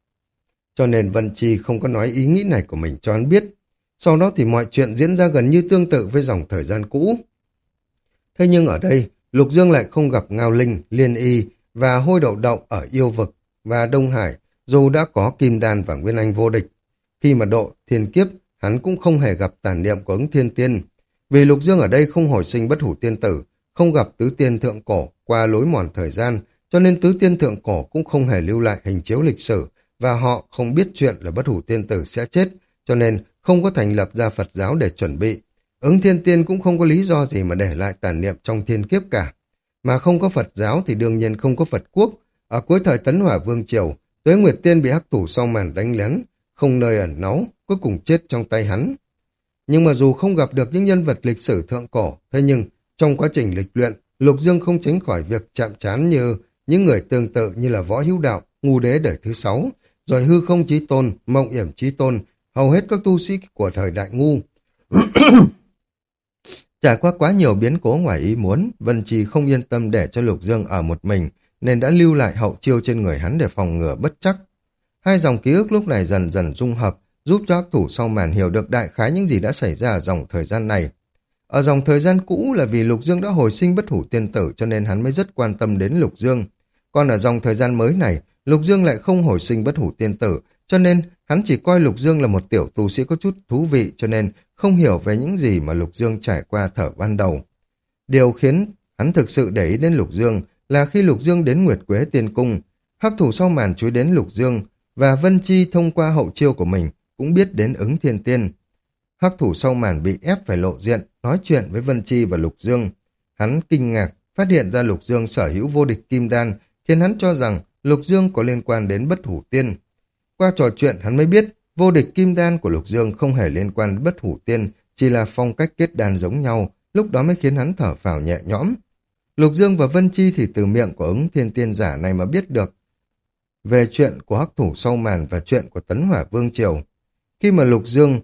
Cho nên Vân Chi không có nói ý nghĩ này của mình cho hắn biết. Sau đó thì mọi chuyện diễn ra gần như tương tự với dòng thời gian cũ. Thế nhưng ở đây, Lục Dương lại không gặp Ngao Linh, Liên Y và Hôi Đậu Đậu ở Yêu Vực và Đông Hải, dù đã có Kim Đan và Nguyên Anh vô địch. Khi mà độ thiên kiếp, hắn cũng không hề gặp tàn niệm của ứng thiên tiên. Vì Lục Dương ở đây không hồi sinh bất hủ tiên tử, không gặp tứ tiên thượng cổ qua lối mòn thời gian, cho nên tứ tiên thượng cổ cũng không hề lưu lại hình chiếu lịch sử, và họ không biết chuyện là bất hủ tiên tử sẽ chết, cho nên không có thành lập ra Phật giáo để chuẩn bị. Ứng thiên tiên cũng không có lý do gì mà để lại tàn niệm trong thiên kiếp cả. Mà không có Phật giáo thì đương nhiên không có Phật quốc. Ở cuối thời Tấn Hỏa Vương Triều, Tuế Nguyệt Tiên bị hắc thủ sau màn đánh lén, không nơi ẩn náu, cuối cùng chết trong tay hắn. Nhưng mà dù không gặp được những nhân vật lịch sử thượng cổ, thế nhưng trong quá trình lịch luyện, Lục Dương không tránh khỏi việc chạm trán như những người tương tự như là Võ Hữu Đạo, Ngu Đế đời thứ 6, rồi Hư Không Chí Tôn, Mộng Yểm Chí Tôn, hầu hết các tu sĩ của thời Đại Ngu. Trải qua quá nhiều biến cố ngoài ý muốn, Vân Trì không yên tâm để cho Lục Dương ở một mình, nên đã lưu lại hậu chiêu trên người hắn để phòng ngừa bất trắc. Hai dòng ký ức lúc này dần dần dung hợp, giúp cho hắc thủ sau màn hiểu được đại khái những gì đã xảy ra ở dòng thời gian này. Ở dòng thời gian cũ là vì Lục Dương đã hồi sinh bất hủ tiên tử cho nên hắn mới rất quan tâm đến Lục Dương. Còn ở dòng thời gian mới này, Lục Dương lại không hồi sinh bất hủ tiên tử, cho nên hắn chỉ coi Lục Dương là một tiểu tu sĩ có chút thú vị, cho nên không hiểu về những gì mà Lục Dương trải qua thở ban đầu. Điều khiến hắn thực sự để ý đến Lục Dương là khi Lục Dương đến Nguyệt Quế Tiên Cung, hắc thủ sau màn chú ý đến Lục Dương, và Vân Chi thông qua hậu chiêu của mình cũng biết đến Ứng Thiên Tiên. Hắc thủ sau màn bị ép phải lộ diện, nói chuyện với Vân Chi và Lục Dương. Hắn kinh ngạc, phát hiện ra Lục Dương sở hữu vô địch kim đan, khiến hắn cho rằng Lục Dương có liên quan đến bất hủ tiên. Qua trò chuyện hắn mới biết, vô địch kim đan của Lục Dương không hề liên quan đến bất hủ tiên, chỉ là phong cách kết đan giống nhau, lúc đó mới khiến hắn thở phào nhẹ nhõm. Lục Dương và Vân Chi thì từ miệng của Ứng Thiên Tiên giả này mà biết được về chuyện của hắc thủ sau màn và chuyện của Tấn Hỏa Vương Triều. Khi mà Lục Dương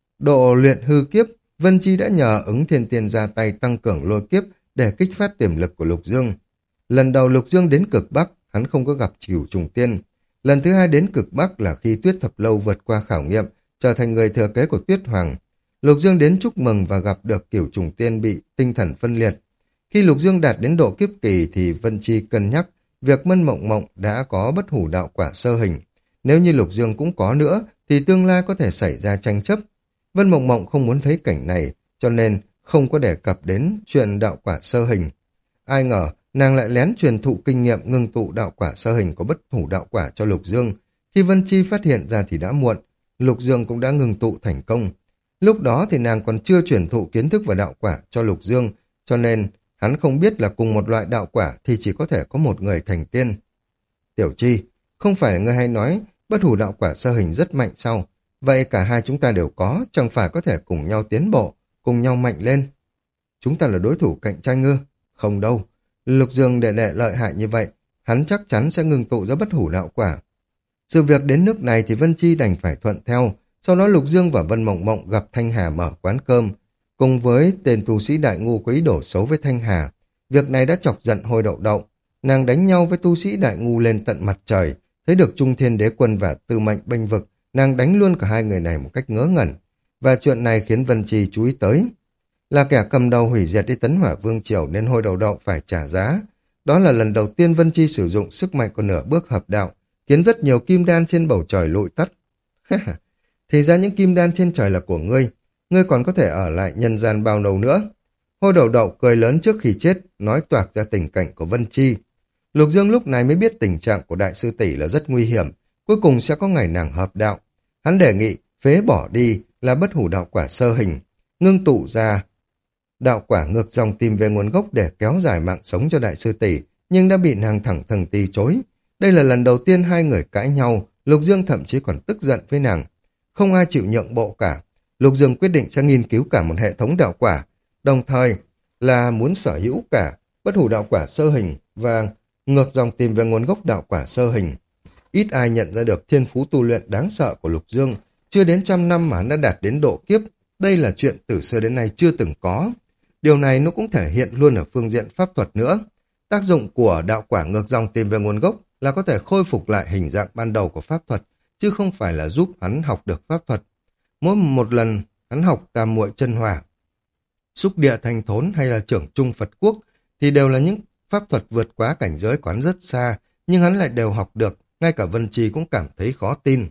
độ luyện hư kiếp, Vân Chi đã nhờ Ứng Thiên Tiên ra tay tăng cường lôi kiếp để kích phát tiềm lực của Lục Dương. Lần đầu Lục Dương đến cực Bắc, hắn không có gặp Cửu Trùng Tiên. Lần thứ hai đến cực Bắc là khi Tuyết Thập Lâu vượt qua khảo nghiệm, trở thành người thừa kế của Tuyết Hoàng. Lục Dương đến chúc mừng và gặp được Cửu Trùng Tiên bị tinh thần phân liệt. Khi Lục Dương đạt đến độ kiếp kỳ thì Vân Chi cân nhắc việc Mân Mộng Mộng đã có bất hủ đạo quả sơ hình. Nếu như Lục Dương cũng có nữa thì tương lai có thể xảy ra tranh chấp. Vân Mộng Mộng không muốn thấy cảnh này, cho nên không có đề cập đến chuyện đạo quả sơ hình. Ai ngờ nàng lại lén truyền thụ kinh nghiệm ngưng tụ đạo quả sơ hình của bất hủ đạo quả cho Lục Dương. Khi Vân Chi phát hiện ra thì đã muộn, Lục Dương cũng đã ngưng tụ thành công. Lúc đó thì nàng còn chưa truyền thụ kiến thức và đạo quả cho Lục Dương, cho nên hắn không biết là cùng một loại đạo quả thì chỉ có thể có một người thành tiên. Tiểu Chi, không phải người hay nói bất hủ đạo quả sơ hình rất mạnh sao? Vậy cả hai chúng ta đều có, chẳng phải có thể cùng nhau tiến bộ, cùng nhau mạnh lên. Chúng ta là đối thủ cạnh tranh ư? Không đâu. Lục Dương đệ lợi hại như vậy, hắn chắc chắn sẽ ngưng tụ ra bất hủ đạo quả. Sự việc đến nước này thì Vân Chi đành phải thuận theo. Sau đó Lục Dương và Vân Mộng Mộng gặp Thanh Hà mở quán cơm. Cùng với tên tu sĩ Đại Ngu có ý đồ xấu với Thanh Hà. Việc này đã chọc giận Hôi Đậu Đậu. Nàng đánh nhau với tu sĩ Đại Ngu lên tận mặt trời. Thấy được Trung Thiên Đế Quân và Tư Mệnh bênh vực, nàng đánh luôn cả hai người này một cách ngớ ngẩn. Và chuyện này khiến Vân Chi chú ý tới. Là kẻ cầm đầu hủy diệt đi Tấn Hỏa Vương Triều nên Hôi Đầu Đậu phải trả giá. Đó là lần đầu tiên Vân Chi sử dụng sức mạnh của nửa bước hợp đạo, khiến rất nhiều kim đan trên bầu trời lụi tắt. Thì ra những kim đan trên trời là của ngươi còn có thể ở lại nhân gian bao lâu nữa. Hôi đầu đậu cười lớn trước khi chết, nói toạc ra tình cảnh của Vân Chi. Lục Dương lúc này mới biết tình trạng của đại sư tỷ là rất nguy hiểm, cuối cùng sẽ có ngày nàng hợp đạo. Hắn đề nghị phế bỏ đi là bất hủ đạo quả sơ hình, ngưng tụ ra đạo quả ngược dòng tìm về nguồn gốc để kéo dài mạng sống cho đại sư tỷ, nhưng đã bị nàng thẳng thừng từ chối. Đây là lần đầu tiên hai người cãi nhau, Lục Dương thậm chí còn tức giận với nàng. Không ai chịu nhượng bộ cả. Lục Dương quyết định sẽ nghiên cứu cả một hệ thống đạo quả, đồng thời là muốn sở hữu cả bất hủ đạo quả sơ hình và ngược dòng tìm về nguồn gốc đạo quả sơ hình. Ít ai nhận ra được thiên phú tu luyện đáng sợ của Lục Dương, chưa đến 100 năm mà hắn đã đạt đến độ kiếp. Đây là chuyện từ xưa đến nay chưa từng có. Điều này nó cũng thể hiện luôn ở phương diện pháp thuật nữa. Tác dụng của đạo quả ngược dòng tìm về nguồn gốc là có thể khôi phục lại hình dạng ban đầu của pháp thuật, chứ không phải là giúp hắn học được pháp thuật. Mỗi một lần hắn học tam muội chân hỏa, xúc địa thành thốn hay là trưởng trung Phật quốc thì đều là những pháp thuật vượt quá cảnh giới của hắn rất xa, nhưng hắn lại đều học được, ngay cả Vân Chi cũng cảm thấy khó tin.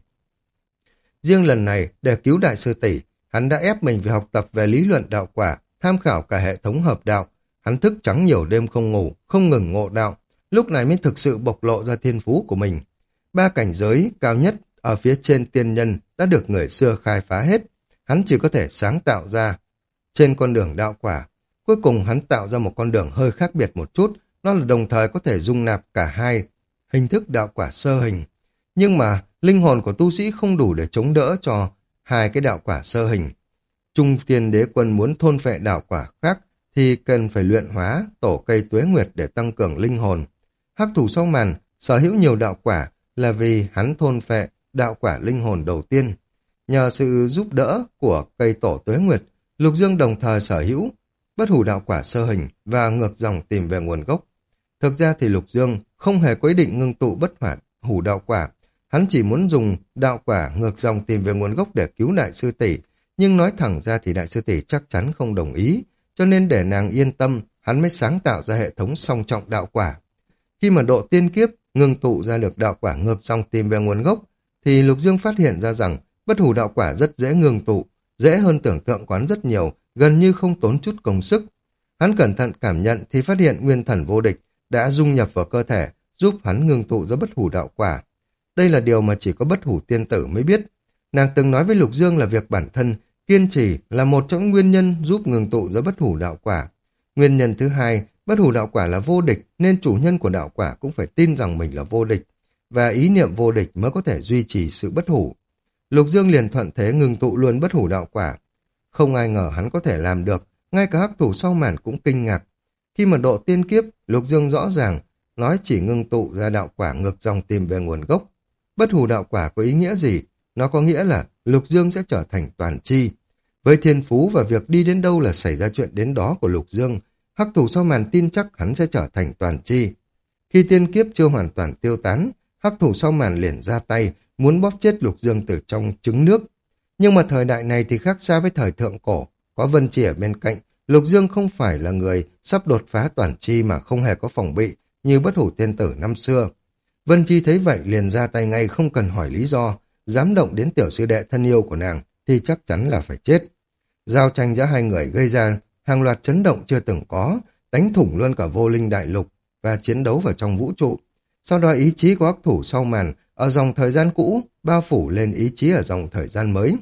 Riêng lần này, để cứu đại sư tỷ, hắn đã ép mình phải học tập về lý luận đạo quả, tham khảo cả hệ thống hợp đạo. Hắn thức trắng nhiều đêm không ngủ, không ngừng ngộ đạo, lúc này mới thực sự bộc lộ ra thiên phú của mình. 3 cảnh giới cao nhất ở phía trên tiên nhân đã được người xưa khai phá hết, hắn chỉ có thể sáng tạo ra. Trên con đường đạo quả, cuối cùng hắn tạo ra một con đường hơi khác biệt một chút, nó là đồng thời có thể dung nạp cả hai hình thức đạo quả sơ hình. Nhưng mà linh hồn của tu sĩ không đủ để chống đỡ cho hai cái đạo quả sơ hình. Trung Thiên Đế Quân muốn thôn phệ đạo quả khác thì cần phải luyện hóa tổ cây tuế nguyệt để tăng cường linh hồn. Hắc thủ sau màn sở hữu nhiều đạo quả là vì hắn thôn phệ đạo quả linh hồn đầu tiên. Nhờ sự giúp đỡ của cây tổ tuế nguyệt, Lục Dương đồng thời sở hữu bất hủ đạo quả sơ hình và ngược dòng tìm về nguồn gốc. Thực ra thì Lục Dương không hề có ý định ngưng tụ bất hủ đạo quả, hắn chỉ muốn dùng đạo quả ngược dòng tìm về nguồn gốc để cứu đại sư tỷ, nhưng nói thẳng ra thì đại sư tỷ chắc chắn không đồng ý, cho nên để nàng yên tâm, hắn mới sáng tạo ra hệ thống song trọng đạo quả. Khi mà độ tiên kiếp ngưng tụ ra được đạo quả ngược dòng tìm về nguồn gốc, thì Lục Dương phát hiện ra rằng bất hủ đạo quả rất dễ ngưng tụ, dễ hơn tưởng tượng quán rất nhiều, gần như không tốn chút công sức. Hắn cẩn thận cảm nhận thì phát hiện nguyên thần vô địch đã dung nhập vào cơ thể, giúp hắn ngưng tụ ra bất hủ đạo quả. Đây là điều mà chỉ có bất hủ tiên tử mới biết. Nàng từng nói với Lục Dương là việc bản thân kiên trì là một trong nguyên nhân giúp ngưng tụ ra bất hủ đạo quả. Nguyên nhân thứ hai, bất hủ đạo quả là vô địch, nên chủ nhân của đạo quả cũng phải tin rằng mình là vô địch, và ý niệm vô địch mới có thể duy trì sự bất hủ. Lục Dương liền thuận thế ngưng tụ luôn bất hủ đạo quả. Không ai ngờ hắn có thể làm được, ngay cả hắc thủ sau màn cũng kinh ngạc. Khi mà độ tiên kiếp, Lục Dương rõ ràng nói chỉ ngưng tụ ra đạo quả ngược dòng tìm về nguồn gốc. Bất hủ đạo quả có ý nghĩa gì? Nó có nghĩa là Lục Dương sẽ trở thành toàn tri. Với thiên phú và việc đi đến đâu là xảy ra chuyện đến đó của Lục Dương, hắc thủ sau màn tin chắc hắn sẽ trở thành toàn tri. Khi tiên kiếp chưa hoàn toàn tiêu tán, hắc thủ sau màn liền ra tay, muốn bóp chết Lục Dương từ trong trứng nước. Nhưng mà thời đại này thì khác xa với thời thượng cổ, có Vân Chi ở bên cạnh, Lục Dương không phải là người sắp đột phá toàn tri mà không hề có phòng bị như bất hủ tiên tử năm xưa. Vân Chi thấy vậy liền ra tay ngay không cần hỏi lý do, dám động đến tiểu sư đệ thân yêu của nàng thì chắc chắn là phải chết. Giao tranh giữa hai người gây ra hàng loạt chấn động chưa từng có, đánh thủng luôn cả vô linh đại lục và chiến đấu vào trong vũ trụ. Sau đó ý chí của hắc thủ sau màn ở dòng thời gian cũ bao phủ lên ý chí ở dòng thời gian mới.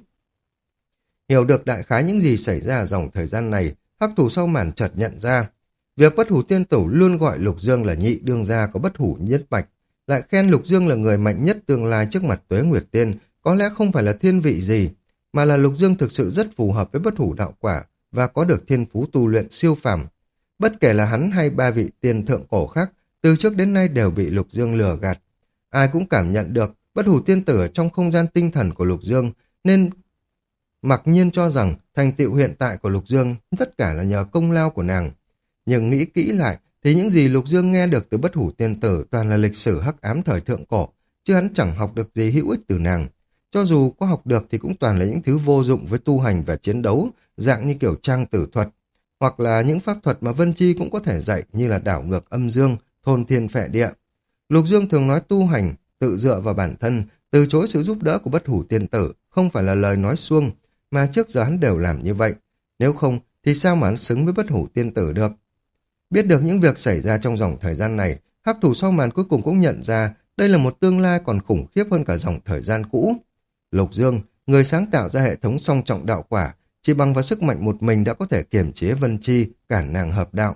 Hiểu được đại khái những gì xảy ra ở dòng thời gian này, hắc thủ sau màn chợt nhận ra việc bất hủ tiên tử luôn gọi Lục Dương là nhị đương gia có bất hủ nhất mạch, lại khen Lục Dương là người mạnh nhất tương lai trước mặt Tuế Nguyệt Tiên, có lẽ không phải là thiên vị gì, mà là Lục Dương thực sự rất phù hợp với bất hủ đạo quả và có được thiên phú tu luyện siêu phàm. Bất kể là hắn hay 3 vị tiên thượng cổ khác, từ trước đến nay đều bị Lục Dương lừa gạt. Ai cũng cảm nhận được bất hủ tiên tử ở trong không gian tinh thần của Lục Dương, nên mặc nhiên cho rằng thành tựu hiện tại của Lục Dương tất cả là nhờ công lao của nàng. Nhưng nghĩ kỹ lại thì những gì Lục Dương nghe được từ bất hủ tiên tử toàn là lịch sử hắc ám thời thượng cổ, chứ hắn chẳng học được gì hữu ích từ nàng. Cho dù có học được thì cũng toàn là những thứ vô dụng với tu hành và chiến đấu, dạng như kiểu trang tử thuật, hoặc là những pháp thuật mà Vân Chi cũng có thể dạy như là đảo ngược âm dương thôn thiên phệ địa. Lục Dương thường nói tu hành, tự dựa vào bản thân, từ chối sự giúp đỡ của Bất Hủ Tiên Tử, không phải là lời nói suông, mà trước giờ hắn đều làm như vậy. Nếu không, thì sao mà hắn xứng với Bất Hủ Tiên Tử được? Biết được những việc xảy ra trong dòng thời gian này, hắc thủ sau màn cuối cùng cũng nhận ra đây là một tương lai còn khủng khiếp hơn cả dòng thời gian cũ. Lục Dương, người sáng tạo ra hệ thống song trọng đạo quả, chỉ bằng vào sức mạnh một mình đã có thể kiềm chế Vân Chi, cản nàng hợp đạo.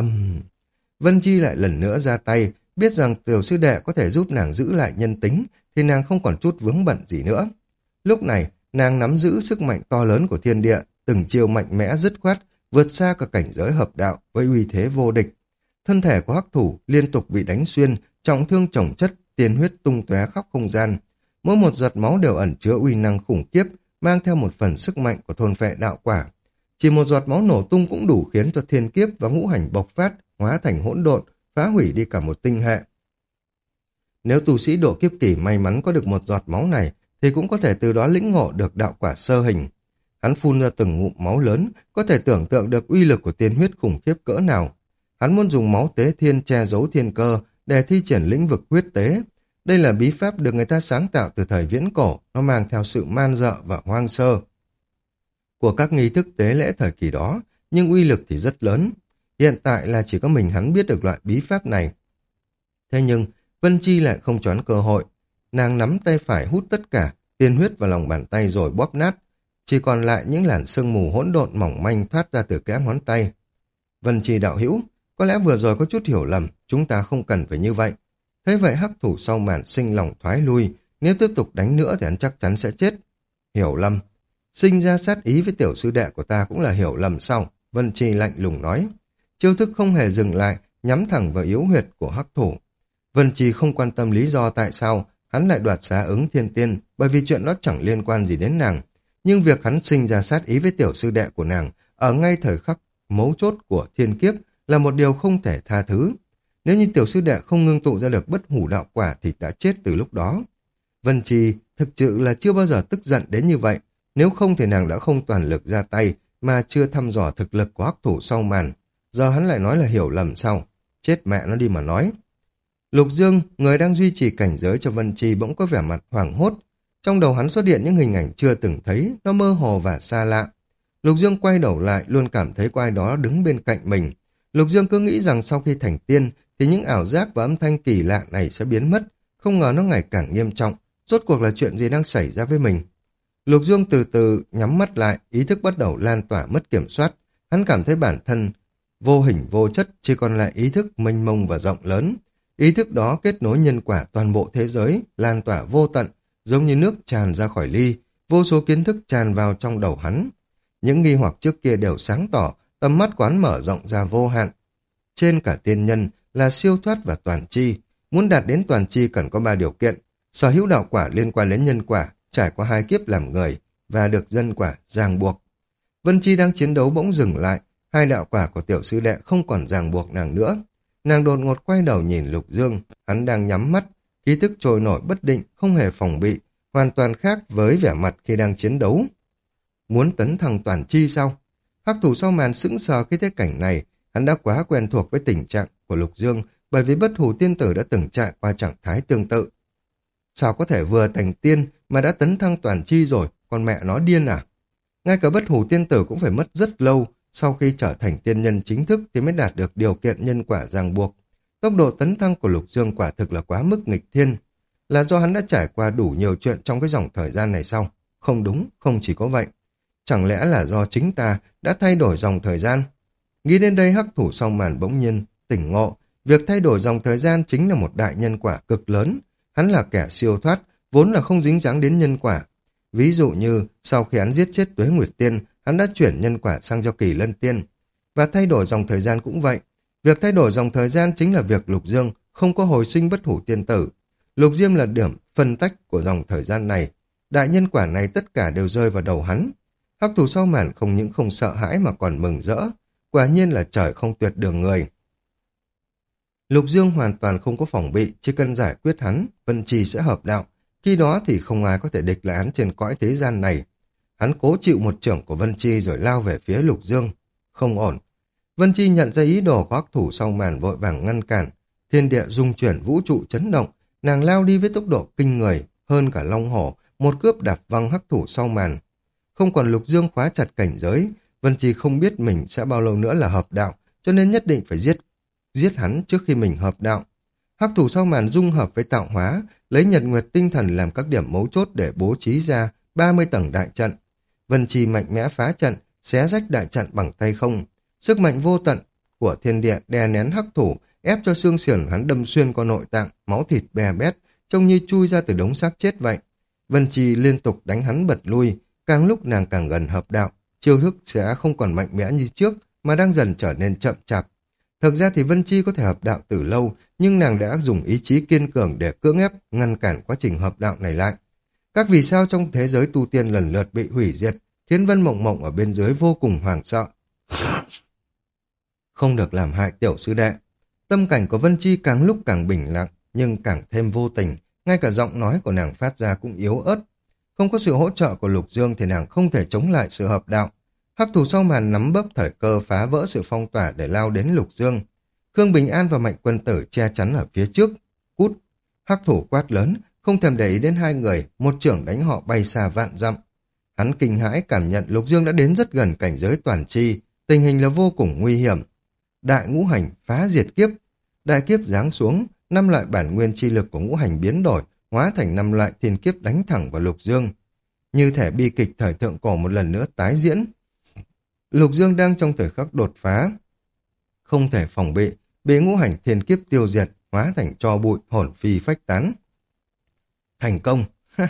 Vân Chi lại lần nữa ra tay, biết rằng tiểu sư đệ có thể giúp nàng giữ lại nhân tính, thì nàng không còn chút vướng bận gì nữa. Lúc này, nàng nắm giữ sức mạnh to lớn của thiên địa, từng chiều mạnh mẽ dứt khoát, vượt xa cả cảnh giới hợp đạo với uy thế vô địch. Thân thể của hắc thủ liên tục bị đánh xuyên, trọng thương chồng chất, tiên huyết tung tóe khắp không gian. Mỗi một giọt máu đều ẩn chứa uy năng khủng khiếp, mang theo một phần sức mạnh của thôn phệ đạo quả. Chỉ một giọt máu nổ tung cũng đủ khiến cho thiên kiếp và ngũ hành bộc phát, hóa thành hỗn độn, phá hủy đi cả một tinh hệ. Nếu tu sĩ độ kiếp kỳ may mắn có được một giọt máu này, thì cũng có thể từ đó lĩnh ngộ được đạo quả sơ hình. Hắn phun ra từng ngụm máu lớn, có thể tưởng tượng được uy lực của tiên huyết khủng khiếp cỡ nào. Hắn muốn dùng máu tế thiên che giấu thiên cơ để thi triển lĩnh vực huyết tế. Đây là bí pháp được người ta sáng tạo từ thời viễn cổ, nó mang theo sự man dợ và hoang sơ của các nghi thức tế lễ thời kỳ đó, nhưng uy lực thì rất lớn. Hiện tại là chỉ có mình hắn biết được loại bí pháp này. Thế nhưng, Vân Chi lại không choán cơ hội. Nàng nắm tay phải hút tất cả tiên huyết vào lòng bàn tay rồi bóp nát. Chỉ còn lại những làn sương mù hỗn độn mỏng manh thoát ra từ kẽ ngón tay. Vân Chi đạo hữu, có lẽ vừa rồi có chút hiểu lầm, chúng ta không cần phải như vậy. Thế vậy hắc thủ sau màn sinh lòng thoái lui, nếu tiếp tục đánh nữa thì hắn chắc chắn sẽ chết. Hiểu lầm. Sinh ra sát ý với tiểu sư đệ của ta cũng là hiểu lầm sao? Vân Chi lạnh lùng nói. Chiêu thức không hề dừng lại, nhắm thẳng vào yếu huyệt của hắc thủ. Vân Chi không quan tâm lý do tại sao hắn lại đoạt xá ứng thiên tiên, bởi vì chuyện đó chẳng liên quan gì đến nàng. Nhưng việc hắn sinh ra sát ý với tiểu sư đệ của nàng ở ngay thời khắc mấu chốt của thiên kiếp là một điều không thể tha thứ. Nếu như tiểu sư đệ không ngưng tụ ra được bất hủ đạo quả thì đã chết từ lúc đó. Vân Chi thực sự là chưa bao giờ tức giận đến như vậy, nếu không thì nàng đã không toàn lực ra tay mà chưa thăm dò thực lực của hắc thủ sau màn. Giờ hắn lại nói là hiểu lầm sao? Chết mẹ nó đi mà nói. Lục Dương, người đang duy trì cảnh giới cho Vân Chi bỗng có vẻ mặt hoảng hốt. Trong đầu hắn xuất hiện những hình ảnh chưa từng thấy, nó mơ hồ và xa lạ. Lục Dương quay đầu lại, luôn cảm thấy có ai đó đứng bên cạnh mình. Lục Dương cứ nghĩ rằng sau khi thành tiên, thì những ảo giác và âm thanh kỳ lạ này sẽ biến mất. Không ngờ nó ngày càng nghiêm trọng. Rốt cuộc là chuyện gì đang xảy ra với mình? Lục Dương từ từ nhắm mắt lại, ý thức bắt đầu lan tỏa mất kiểm soát. Hắn cảm thấy bản thân vô hình vô chất, chỉ còn lại ý thức mênh mông và rộng lớn. Ý thức đó kết nối nhân quả toàn bộ thế giới, lan tỏa vô tận, giống như nước tràn ra khỏi ly, vô số kiến thức tràn vào trong đầu hắn. Những nghi hoặc trước kia đều sáng tỏ, tầm mắt quán mở rộng ra vô hạn. Trên cả tiên nhân là siêu thoát và toàn tri. Muốn đạt đến toàn tri cần có 3 điều kiện: sở hữu đạo quả liên quan đến nhân quả, trải qua 2 kiếp làm người và được dân quả ràng buộc. Vân Chi đang chiến đấu bỗng dừng lại, 2 đạo quả của tiểu sư đệ không còn ràng buộc nàng nữa. Nàng đột ngột quay đầu nhìn Lục Dương, hắn đang nhắm mắt, khí thức trôi nổi bất định, không hề phòng bị, hoàn toàn khác với vẻ mặt khi đang chiến đấu. Muốn tấn thăng toàn chi sao? Hắc thủ sau màn sững sờ khi thấy cảnh này, hắn đã quá quen thuộc với tình trạng của Lục Dương, bởi vì Bất Hủ Tiên Tử đã từng trải qua trạng thái tương tự. Sao có thể vừa thành tiên mà đã tấn thăng toàn chi rồi, con mẹ nó điên à? Ngay cả Bất Hủ Tiên Tử cũng phải mất rất lâu, sau khi trở thành tiên nhân chính thức thì mới đạt được điều kiện nhân quả ràng buộc. Tốc độ tấn thăng của Lục Dương quả thực là quá mức nghịch thiên. Là do hắn đã trải qua đủ nhiều chuyện trong cái dòng thời gian này sao? Không đúng, không chỉ có vậy. Chẳng lẽ là do chính ta đã thay đổi dòng thời gian? Nghĩ đến đây hắc thủ sau màn bỗng nhiên tỉnh ngộ. Việc thay đổi dòng thời gian chính là một đại nhân quả cực lớn. Hắn là kẻ siêu thoát, vốn là không dính dáng đến nhân quả. Ví dụ như sau khi hắn giết chết Tuế Nguyệt Tiên, hắn đã chuyển nhân quả sang cho Kỳ Lân Tiên. Và thay đổi dòng thời gian cũng vậy. Việc thay đổi dòng thời gian chính là việc Lục Dương không có hồi sinh Bất Hủ Tiên Tử. Lục Diêm là điểm phân tách của dòng thời gian này. Đại nhân quả này tất cả đều rơi vào đầu hắn. Hắc thủ sau màn không những không sợ hãi mà còn mừng rỡ. Quả nhiên là trời không tuyệt đường người. Lục Dương hoàn toàn không có phòng bị, chỉ cần giải quyết hắn, Vân Chi sẽ hợp đạo. Khi đó thì không ai có thể địch lại hắn trên cõi thế gian này. Hắn cố chịu một chưởng của Vân Chi rồi lao về phía Lục Dương. Không ổn. Vân Chi nhận ra ý đồ của hắc thủ sau màn vội vàng ngăn cản. Thiên địa rung chuyển, vũ trụ chấn động, nàng lao đi với tốc độ kinh người, hơn cả long hổ, một cước đạp văng hắc thủ sau màn. Không còn Lục Dương khóa chặt cảnh giới, Vân Chi không biết mình sẽ bao lâu nữa là hợp đạo, cho nên nhất định phải giết hắn trước khi mình hợp đạo. Hắc thủ sau màn dung hợp với tạo hóa, lấy nhật nguyệt tinh thần làm các điểm mấu chốt để bố trí ra 30 tầng đại trận. Vân Chi mạnh mẽ phá trận, xé rách đại trận bằng tay không. Sức mạnh vô tận của thiên địa đè nén hắc thủ, ép cho xương sườn hắn đâm xuyên qua nội tạng, máu thịt bè bét, trông như chui ra từ đống xác chết vậy. Vân Chi liên tục đánh hắn bật lui, càng lúc nàng càng gần hợp đạo, chiêu thức sẽ không còn mạnh mẽ như trước, mà đang dần trở nên chậm chạp. Thực ra thì Vân Chi có thể hợp đạo từ lâu, nhưng nàng đã dùng ý chí kiên cường để cưỡng ép, ngăn cản quá trình hợp đạo này lại. Các vì sao trong thế giới tu tiên lần lượt bị hủy diệt, khiến Vân Mộng Mộng ở bên dưới vô cùng hoảng sợ. Không được làm hại tiểu sư đệ. Tâm cảnh của Vân Chi càng lúc càng bình lặng, nhưng càng thêm vô tình, ngay cả giọng nói của nàng phát ra cũng yếu ớt. Không có sự hỗ trợ của Lục Dương thì nàng không thể chống lại sự hợp đạo. Hắc thủ sau màn nắm bấp thời cơ phá vỡ sự phong tỏa để lao đến Lục Dương. Khương Bình An và Mạnh Quân Tử che chắn ở phía trước. Cút! Hắc thủ quát lớn, không thèm để ý đến hai người, một chưởng đánh họ bay xa vạn dặm. Hắn kinh hãi cảm nhận Lục Dương đã đến rất gần cảnh giới toàn chi, tình hình là vô cùng nguy hiểm. Đại ngũ hành phá diệt kiếp. Đại kiếp giáng xuống, 5 loại bản nguyên chi lực của ngũ hành biến đổi, hóa thành 5 loại thiên kiếp đánh thẳng vào Lục Dương. Như thể bi kịch thời thượng cổ một lần nữa tái diễn. Lục Dương đang trong thời khắc đột phá, không thể phòng bị ngũ hành thiên kiếp tiêu diệt, hóa thành tro bụi, hồn phi phách tán. Thành công!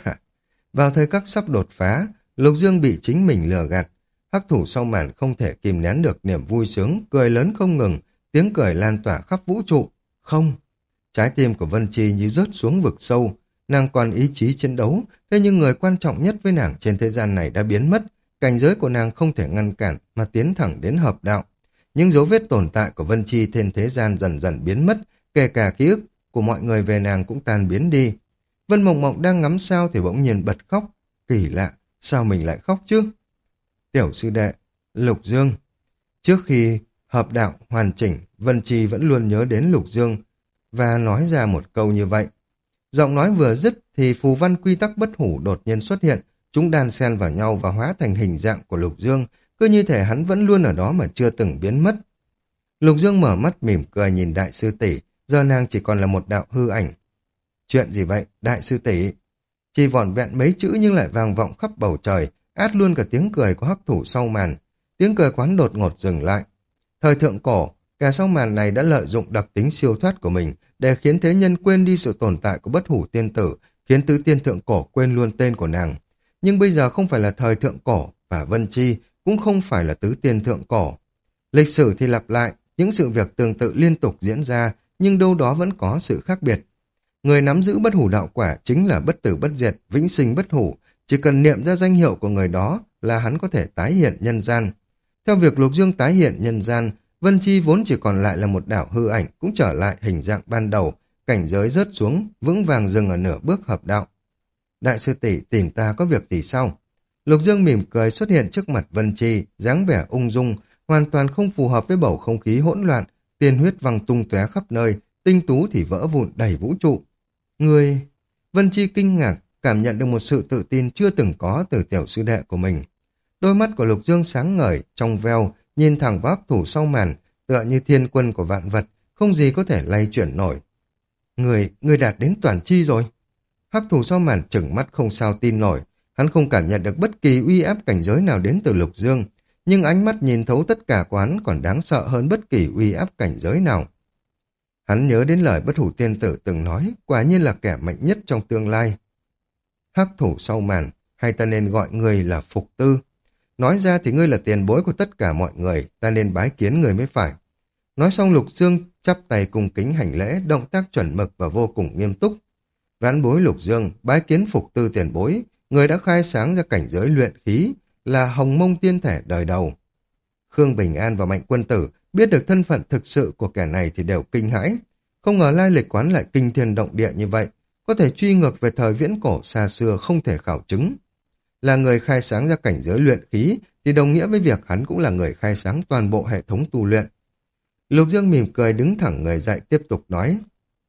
Vào thời khắc sắp đột phá, Lục Dương bị chính mình lừa gạt. Hắc thủ sau màn không thể kìm nén được niềm vui sướng, cười lớn không ngừng, tiếng cười lan tỏa khắp vũ trụ. Không! Trái tim của Vân Chi như rớt xuống vực sâu. Nàng còn ý chí chiến đấu, thế nhưng người quan trọng nhất với nàng trên thế gian này đã biến mất. Cảnh giới của nàng không thể ngăn cản mà tiến thẳng đến hợp đạo. Những dấu vết tồn tại của Vân Chi trên thế gian dần dần biến mất, kể cả ký ức của mọi người về nàng cũng tan biến đi. Vân Mộng Mộng đang ngắm sao thì bỗng nhiên bật khóc. Kỳ lạ, sao mình lại khóc chứ? Tiểu sư đệ, Lục Dương. Trước khi hợp đạo hoàn chỉnh, Vân Chi vẫn luôn nhớ đến Lục Dương và nói ra một câu như vậy. Giọng nói vừa dứt thì phù văn quy tắc bất hủ đột nhiên xuất hiện, chúng đan xen vào nhau và hóa thành hình dạng của Lục Dương, cứ như thể hắn vẫn luôn ở đó mà chưa từng biến mất. Lục Dương mở mắt mỉm cười nhìn đại sư tỷ, giờ nàng chỉ còn là một đạo hư ảnh. Chuyện gì vậy, đại sư tỷ? Chỉ vỏn vẹn mấy chữ nhưng lại vang vọng khắp bầu trời, át luôn cả tiếng cười của hắc thủ sau màn. Tiếng cười quán đột ngột dừng lại. Thời thượng cổ, kẻ sau màn này đã lợi dụng đặc tính siêu thoát của mình để khiến thế nhân quên đi sự tồn tại của bất hủ tiên tử, khiến tứ tiên thượng cổ quên luôn tên của nàng. Nhưng bây giờ không phải là thời thượng cổ, và Vân Chi cũng không phải là tứ tiên thượng cổ. Lịch sử thì lặp lại, những sự việc tương tự liên tục diễn ra, nhưng đâu đó vẫn có sự khác biệt. Người nắm giữ bất hủ đạo quả chính là bất tử bất diệt, vĩnh sinh bất hủ, chỉ cần niệm ra danh hiệu của người đó là hắn có thể tái hiện nhân gian. Theo việc Lục Dương tái hiện nhân gian, Vân Chi vốn chỉ còn lại là một đảo hư ảnh cũng trở lại hình dạng ban đầu, cảnh giới rớt xuống, vững vàng dừng ở nửa bước hợp đạo. Đại sư tỷ tìm ta có việc gì sao? Lục Dương mỉm cười xuất hiện trước mặt Vân Chi, dáng vẻ ung dung, hoàn toàn không phù hợp với bầu không khí hỗn loạn, tiên huyết văng tung tóe khắp nơi, tinh tú thì vỡ vụn đầy vũ trụ. Người... Vân Chi kinh ngạc, cảm nhận được một sự tự tin chưa từng có từ tiểu sư đệ của mình. Đôi mắt của Lục Dương sáng ngời, trong veo, nhìn thẳng vào hắc thủ sau màn, tựa như thiên quân của vạn vật, không gì có thể lay chuyển nổi. Người đạt đến toàn chi rồi. Hắc thủ sau màn trừng mắt không sao tin nổi, hắn không cảm nhận được bất kỳ uy áp cảnh giới nào đến từ Lục Dương, nhưng ánh mắt nhìn thấu tất cả của hắn còn đáng sợ hơn bất kỳ uy áp cảnh giới nào. Hắn nhớ đến lời bất hủ tiên tử từng nói, quả nhiên là kẻ mạnh nhất trong tương lai. Hắc thủ sau màn, hay ta nên gọi người là Phục Tư. Nói ra thì ngươi là tiền bối của tất cả mọi người, ta nên bái kiến người mới phải. Nói xong Lục Dương chắp tay cung kính hành lễ, động tác chuẩn mực và vô cùng nghiêm túc. Vãn bối Lục Dương, bái kiến Phục Tư tiền bối, người đã khai sáng ra cảnh giới luyện khí, là hồng mông tiên thể đời đầu. Khương Bình An và Mạnh Quân Tử biết được thân phận thực sự của kẻ này thì đều kinh hãi. Không ngờ lai lịch quán lại kinh thiên động địa như vậy, có thể truy ngược về thời viễn cổ xa xưa không thể khảo chứng. Là người khai sáng ra cảnh giới luyện khí thì đồng nghĩa với việc hắn cũng là người khai sáng toàn bộ hệ thống tu luyện. Lục Dương mỉm cười đứng thẳng người dậy tiếp tục nói,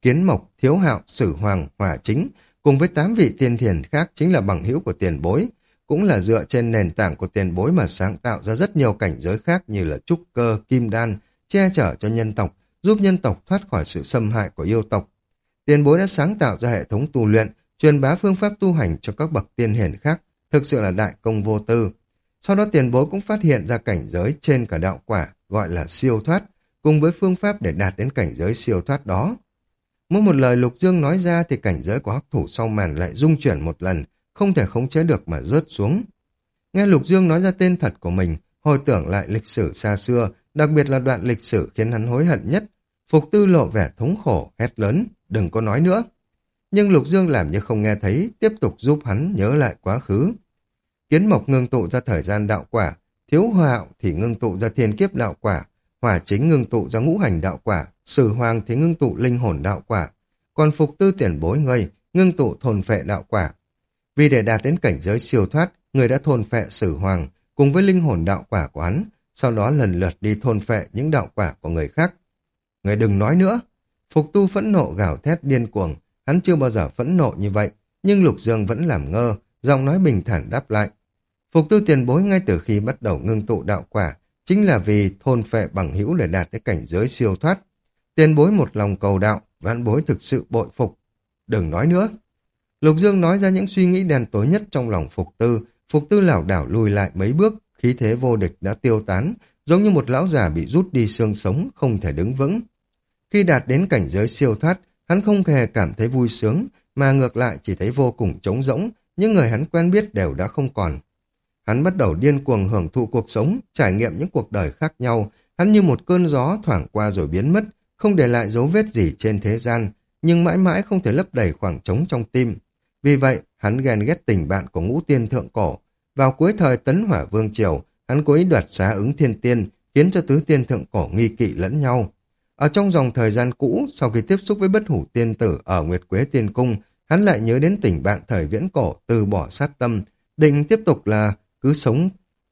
Kiến Mộc, Thiếu Hạo, Sử Hoàng, Hỏa Chính, cùng với 8 vị tiên thiền khác chính là bằng hữu của tiền bối, cũng là dựa trên nền tảng của tiền bối mà sáng tạo ra rất nhiều cảnh giới khác như là trúc cơ, kim đan, che chở cho nhân tộc, giúp nhân tộc thoát khỏi sự xâm hại của yêu tộc. Tiền bối đã sáng tạo ra hệ thống tu luyện, truyền bá phương pháp tu hành cho các bậc tiên hiền khác, thực sự là đại công vô tư. Sau đó tiền bối cũng phát hiện ra cảnh giới trên cả đạo quả, gọi là siêu thoát, cùng với phương pháp để đạt đến cảnh giới siêu thoát đó. Mỗi một lời Lục Dương nói ra thì cảnh giới của hắc thủ sau màn lại rung chuyển một lần, không thể khống chế được mà rớt xuống. Nghe Lục Dương nói ra tên thật của mình, hồi tưởng lại lịch sử xa xưa, đặc biệt là đoạn lịch sử khiến hắn hối hận nhất. Phục Tư lộ vẻ thống khổ, hét lớn, đừng có nói nữa. Nhưng Lục Dương làm như không nghe thấy, tiếp tục giúp hắn nhớ lại quá khứ. Kiến Mộc ngưng tụ ra thời gian đạo quả, Thiếu Hạo thì ngưng tụ ra thiên kiếp đạo quả, Hỏa Chính ngưng tụ ra ngũ hành đạo quả, Sử Hoàng thì ngưng tụ linh hồn đạo quả, còn Phục Tư tiền bối ngươi ngưng tụ thôn phệ đạo quả. Vì để đạt đến cảnh giới siêu thoát, người đã thôn phệ Sử Hoàng cùng với linh hồn đạo quả của hắn, sau đó lần lượt đi thôn phệ những đạo quả của người khác. Người đừng nói nữa. Phục Tu phẫn nộ gào thét điên cuồng, hắn chưa bao giờ phẫn nộ như vậy, nhưng Lục Dương vẫn làm ngơ, giọng nói bình thản đáp lại. Phục Tư tiền bối ngay từ khi bắt đầu ngưng tụ đạo quả, chính là vì thôn phệ bằng hữu để đạt đến cảnh giới siêu thoát. Tiền bối một lòng cầu đạo, vãn bối thực sự bội phục. Đừng nói nữa. Lục Dương nói ra những suy nghĩ đen tối nhất trong lòng Phục Tư lảo đảo lùi lại mấy bước, khí thế vô địch đã tiêu tán, giống như một lão già bị rút đi xương sống, không thể đứng vững. Khi đạt đến cảnh giới siêu thoát, hắn không hề cảm thấy vui sướng, mà ngược lại chỉ thấy vô cùng trống rỗng, những người hắn quen biết đều đã không còn. Hắn bắt đầu điên cuồng hưởng thụ cuộc sống, trải nghiệm những cuộc đời khác nhau, hắn như một cơn gió thoảng qua rồi biến mất, không để lại dấu vết gì trên thế gian, nhưng mãi mãi không thể lấp đầy khoảng trống trong tim. Vì vậy, hắn ghen ghét tình bạn của Ngũ Tiên thượng cổ. Vào cuối thời Tấn Hỏa Vương triều, hắn cố ý đoạt xá Ứng Thiên Tiên, khiến cho tứ tiên thượng cổ nghi kỵ lẫn nhau. Ở trong dòng thời gian cũ, sau khi tiếp xúc với Bất Hủ Tiên Tử ở Nguyệt Quế Tiên Cung, hắn lại nhớ đến tình bạn thời viễn cổ, từ bỏ sát tâm, định tiếp tục là cứ sống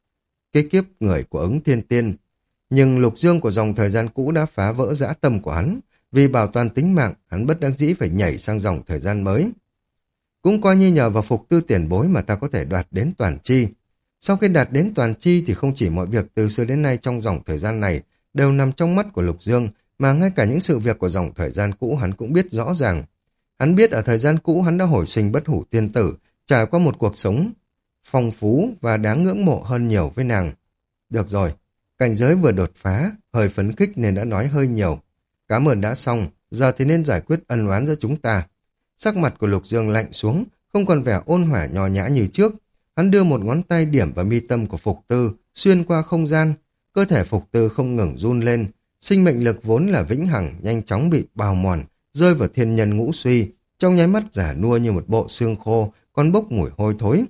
cái kiếp người của Ứng Thiên Tiên. Nhưng lục dương của dòng thời gian cũ đã phá vỡ dã tâm của hắn, vì bảo toàn tính mạng, hắn bất đắc dĩ phải nhảy sang dòng thời gian mới. Cũng coi như nhờ vào Phục Tư tiền bối mà ta có thể đoạt đến toàn chi. Sau khi đạt đến toàn chi thì không chỉ mọi việc từ xưa đến nay trong dòng thời gian này đều nằm trong mắt của Lục Dương, mà ngay cả những sự việc của dòng thời gian cũ hắn cũng biết rõ ràng. Hắn biết ở thời gian cũ hắn đã hồi sinh Bất Hủ Tiên Tử, trải qua một cuộc sống phong phú và đáng ngưỡng mộ hơn nhiều với nàng. Được rồi, cảnh giới vừa đột phá, hơi phấn khích nên đã nói hơi nhiều. Cảm ơn đã xong, giờ thì nên giải quyết ân oán giữa chúng ta. Sắc mặt của Lục Dương lạnh xuống, không còn vẻ ôn hòa nho nhã như trước. Hắn đưa một ngón tay điểm vào mi tâm của Phục Tư, xuyên qua không gian. Cơ thể Phục Tư không ngừng run lên. Sinh mệnh lực vốn là vĩnh hằng, nhanh chóng bị bào mòn, rơi vào thiên nhân ngũ suy, trong nháy mắt giả nua như một bộ xương khô, còn bốc mùi hôi thối.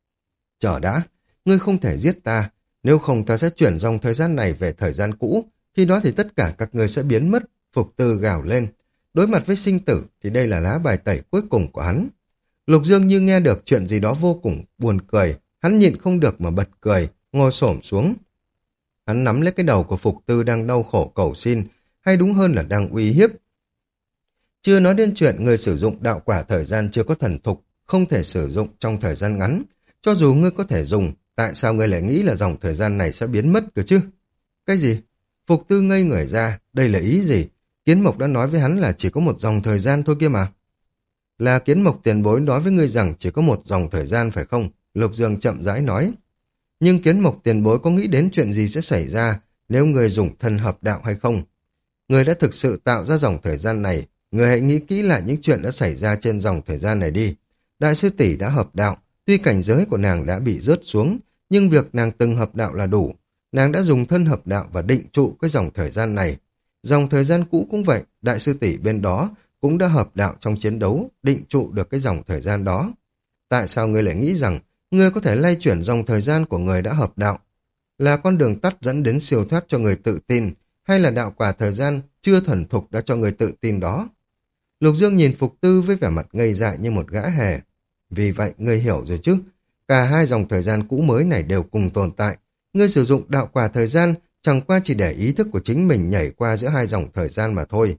Chờ đã, ngươi không thể giết ta, nếu không ta sẽ chuyển dòng thời gian này về thời gian cũ, khi đó thì tất cả các ngươi sẽ biến mất. Phục Tư gào lên. Đối mặt với sinh tử thì đây là lá bài tẩy cuối cùng của hắn. Lục Dương như nghe được chuyện gì đó vô cùng buồn cười, hắn nhịn không được mà bật cười, ngồi xổm xuống. Hắn nắm lấy cái đầu của Phục Tư đang đau khổ cầu xin, hay đúng hơn là đang uy hiếp. Chưa nói đến chuyện người sử dụng đạo quả thời gian chưa có thần thục, không thể sử dụng trong thời gian ngắn. Cho dù ngươi có thể dùng, tại sao ngươi lại nghĩ là dòng thời gian này sẽ biến mất cơ chứ? Cái gì? Phục Tư ngây người ra, đây là ý gì? Kiến Mộc đã nói với hắn là chỉ có một dòng thời gian thôi kia mà. Là Kiến Mộc tiền bối nói với ngươi rằng chỉ có một dòng thời gian phải không? Lục Dương chậm rãi nói. Nhưng Kiến Mộc tiền bối có nghĩ đến chuyện gì sẽ xảy ra nếu ngươi dùng thân hợp đạo hay không? Ngươi đã thực sự tạo ra dòng thời gian này, ngươi hãy nghĩ kỹ lại những chuyện đã xảy ra trên dòng thời gian này đi. Đại sư tỷ đã hợp đạo, tuy cảnh giới của nàng đã bị rớt xuống, nhưng việc nàng từng hợp đạo là đủ. Nàng đã dùng thân hợp đạo và định trụ cái dòng thời gian này. Dòng thời gian cũ cũng vậy, đại sư tỷ bên đó cũng đã hợp đạo trong chiến đấu, định trụ được cái dòng thời gian đó. Tại sao ngươi lại nghĩ rằng ngươi có thể lay chuyển dòng thời gian của người đã hợp đạo? Là con đường tắt dẫn đến siêu thoát cho người tự tin, hay là đạo quả thời gian chưa thuần thục đã cho người tự tin đó? Lục Dương nhìn Phục Tư với vẻ mặt ngây dại như một gã hề. Vì vậy ngươi hiểu rồi chứ, cả hai dòng thời gian cũ mới này đều cùng tồn tại. Ngươi sử dụng đạo quả thời gian chẳng qua chỉ để ý thức của chính mình nhảy qua giữa hai dòng thời gian mà thôi.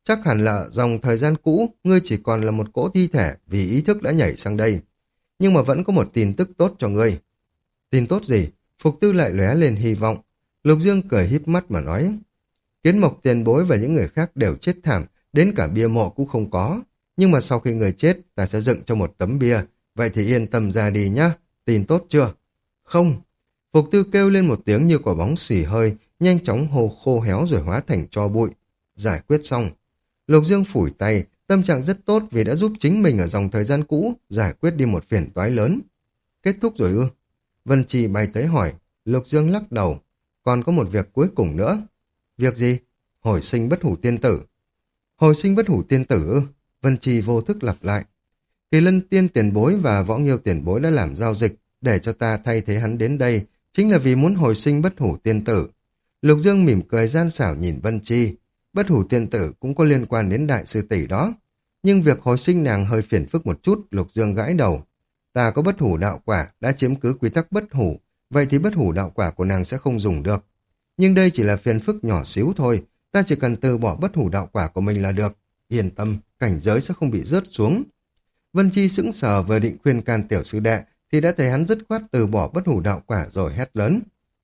chắc hẳn là dòng thời gian cũ, ngươi chỉ còn là một cỗ thi thể vì ý thức đã nhảy sang đây. Nhưng mà vẫn có một tin tức tốt cho ngươi. Tin tốt gì? Phục Tư lại lóe lên hy vọng. Lục Dương cười híp mắt mà nói. Kiến Mộc tiền bối và những người khác đều chết thảm, đến cả bia mộ cũng không có. Nhưng mà sau khi người chết, ta sẽ dựng cho một tấm bia. Vậy thì yên tâm ra đi nhá. Tin tốt chưa? Không. Phục Tư kêu lên một tiếng như quả bóng xì hơi, nhanh chóng hồ khô héo rồi hóa thành tro bụi. Giải quyết xong. Lục Dương phủi tay, tâm trạng rất tốt vì đã giúp chính mình ở dòng thời gian cũ giải quyết đi một phiền toái lớn. Kết thúc rồi ư? Vân Chi bay tới hỏi. Lục Dương lắc đầu. Còn có một việc cuối cùng nữa. Việc gì? Hồi sinh bất hủ tiên tử. Hồi sinh bất hủ tiên tử ư? Vân Chi vô thức lặp lại. Kỳ Lân Tiên tiền bối và Võ Nghiêu tiền bối đã làm giao dịch để cho ta thay thế hắn đến đây, chính là vì muốn hồi sinh bất hủ tiên tử. Lục Dương mỉm cười gian xảo nhìn Vân Chi. Bất hủ tiên tử cũng có liên quan đến đại sư tỷ đó. Nhưng việc hồi sinh nàng hơi phiền phức một chút, Lục Dương gãi đầu. Ta có bất hủ đạo quả, đã chiếm cứ quy tắc bất hủ, vậy thì bất hủ đạo quả của nàng sẽ không dùng được. Nhưng đây chỉ là phiền phức nhỏ xíu thôi, ta chỉ cần từ bỏ bất hủ đạo quả của mình là được. Yên tâm, cảnh giới sẽ không bị rớt xuống. Vân Chi sững sờ vừa định khuyên can tiểu sư đệ, thì đã thấy hắn dứt khoát từ bỏ bất hủ đạo quả rồi hét lớn.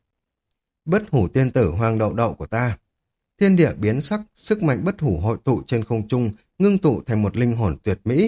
Bất hủ tiên tử hoàng đậu đậu của ta. Thiên địa biến sắc, sức mạnh bất hủ hội tụ trên không trung, ngưng tụ thành một linh hồn tuyệt mỹ.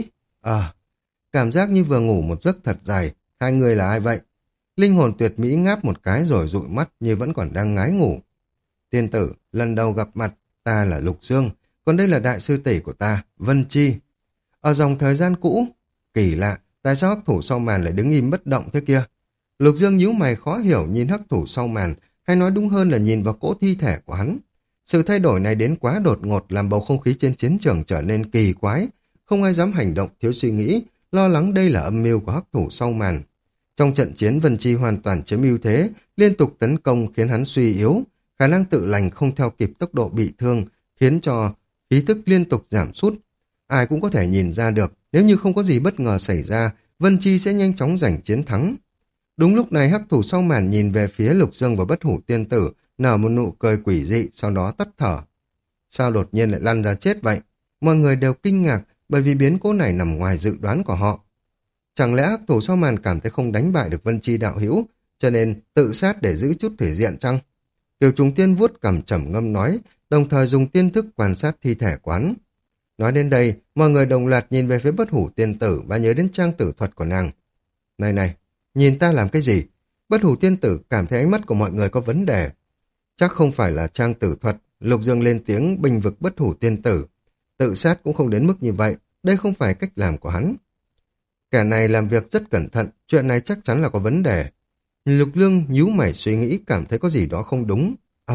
Cảm giác như vừa ngủ một giấc thật dài, hai người là ai vậy? Linh hồn tuyệt mỹ ngáp một cái rồi dụi mắt như vẫn còn đang ngái ngủ. Tiên tử, lần đầu gặp mặt, ta là Lục Dương, còn đây là đại sư tỷ của ta, Vân Chi. Ở dòng thời gian cũ, kỳ lạ, tại sao hắc thủ sau màn lại đứng im bất động thế kia? Lục Dương nhíu mày khó hiểu nhìn hắc thủ sau màn, hay nói đúng hơn là nhìn vào cỗ thi thể của hắn. Sự thay đổi này đến quá đột ngột làm bầu không khí trên chiến trường trở nên kỳ quái, không ai dám hành động thiếu suy nghĩ, lo lắng đây là âm mưu của hắc thủ sau màn. Trong trận chiến Vân Chi hoàn toàn chiếm ưu thế, liên tục tấn công khiến hắn suy yếu, khả năng tự lành không theo kịp tốc độ bị thương, khiến cho khí thức liên tục giảm sút. Ai cũng có thể nhìn ra được, nếu như không có gì bất ngờ xảy ra, Vân Chi sẽ nhanh chóng giành chiến thắng. Đúng lúc này hắc thủ sau màn nhìn về phía Lục Dương và bất hủ tiên tử, nở một nụ cười quỷ dị, sau đó tắt thở. Sao đột nhiên lại lăn ra chết vậy? Mọi người đều kinh ngạc bởi vì biến cố này nằm ngoài dự đoán của họ. Chẳng lẽ hắc thủ sau màn cảm thấy không đánh bại được Vân Chi đạo hữu, cho nên tự sát để giữ chút thể diện chăng? Kiều Trùng Tiên vuốt cằm trầm ngâm nói, đồng thời dùng tiên thức quan sát thi thể quán. Nói đến đây, mọi người đồng loạt nhìn về phía bất hủ tiên tử và nhớ đến trang tử thuật của nàng. Này này, nhìn ta làm cái gì? Bất hủ tiên tử cảm thấy ánh mắt của mọi người có vấn đề. Chắc không phải là trang tử thuật, Lục Dương lên tiếng bênh vực bất hủ tiên tử. Tự sát cũng không đến mức như vậy, đây không phải cách làm của hắn. Kẻ này làm việc rất cẩn thận, chuyện này chắc chắn là có vấn đề. Lục Dương nhíu mày suy nghĩ cảm thấy có gì đó không đúng.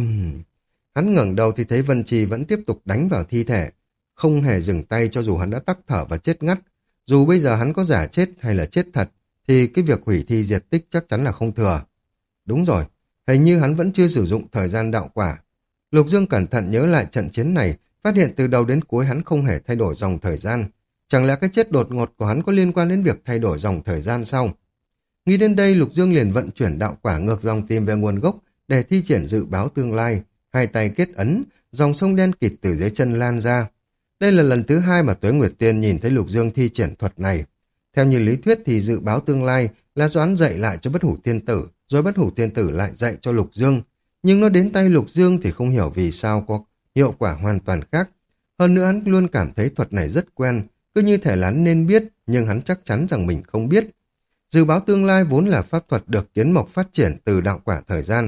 Hắn ngẩng đầu thì thấy Vân Trì vẫn tiếp tục đánh vào thi thể, không hề dừng tay cho dù hắn đã tắc thở và chết ngắt. Dù bây giờ hắn có giả chết hay là chết thật, thì cái việc hủy thi diệt tích chắc chắn là không thừa. Đúng rồi, hình như hắn vẫn chưa sử dụng thời gian đạo quả. Lục Dương cẩn thận nhớ lại trận chiến này, phát hiện từ đầu đến cuối hắn không hề thay đổi dòng thời gian. Chẳng lẽ cái chết đột ngột của hắn có liên quan đến việc thay đổi dòng thời gian sao? Nghĩ đến đây, Lục Dương liền vận chuyển đạo quả ngược dòng tìm về nguồn gốc để thi triển dự báo tương lai. Hai tay kết ấn, dòng sông đen kịt từ dưới chân lan ra. Đây là lần thứ hai mà Tuế Nguyệt Tiên nhìn thấy Lục Dương thi triển thuật này. Theo như lý thuyết thì dự báo tương lai là do hắn dạy lại cho bất hủ tiên tử, rồi bất hủ tiên tử lại dạy cho Lục Dương. Nhưng nó đến tay Lục Dương thì không hiểu vì sao có hiệu quả hoàn toàn khác. Hơn nữa hắn luôn cảm thấy thuật này rất quen, cứ như thể là hắn nên biết, nhưng hắn chắc chắn rằng mình không biết. Dự báo tương lai vốn là pháp thuật được Kiến Mộc phát triển từ đạo quả thời gian.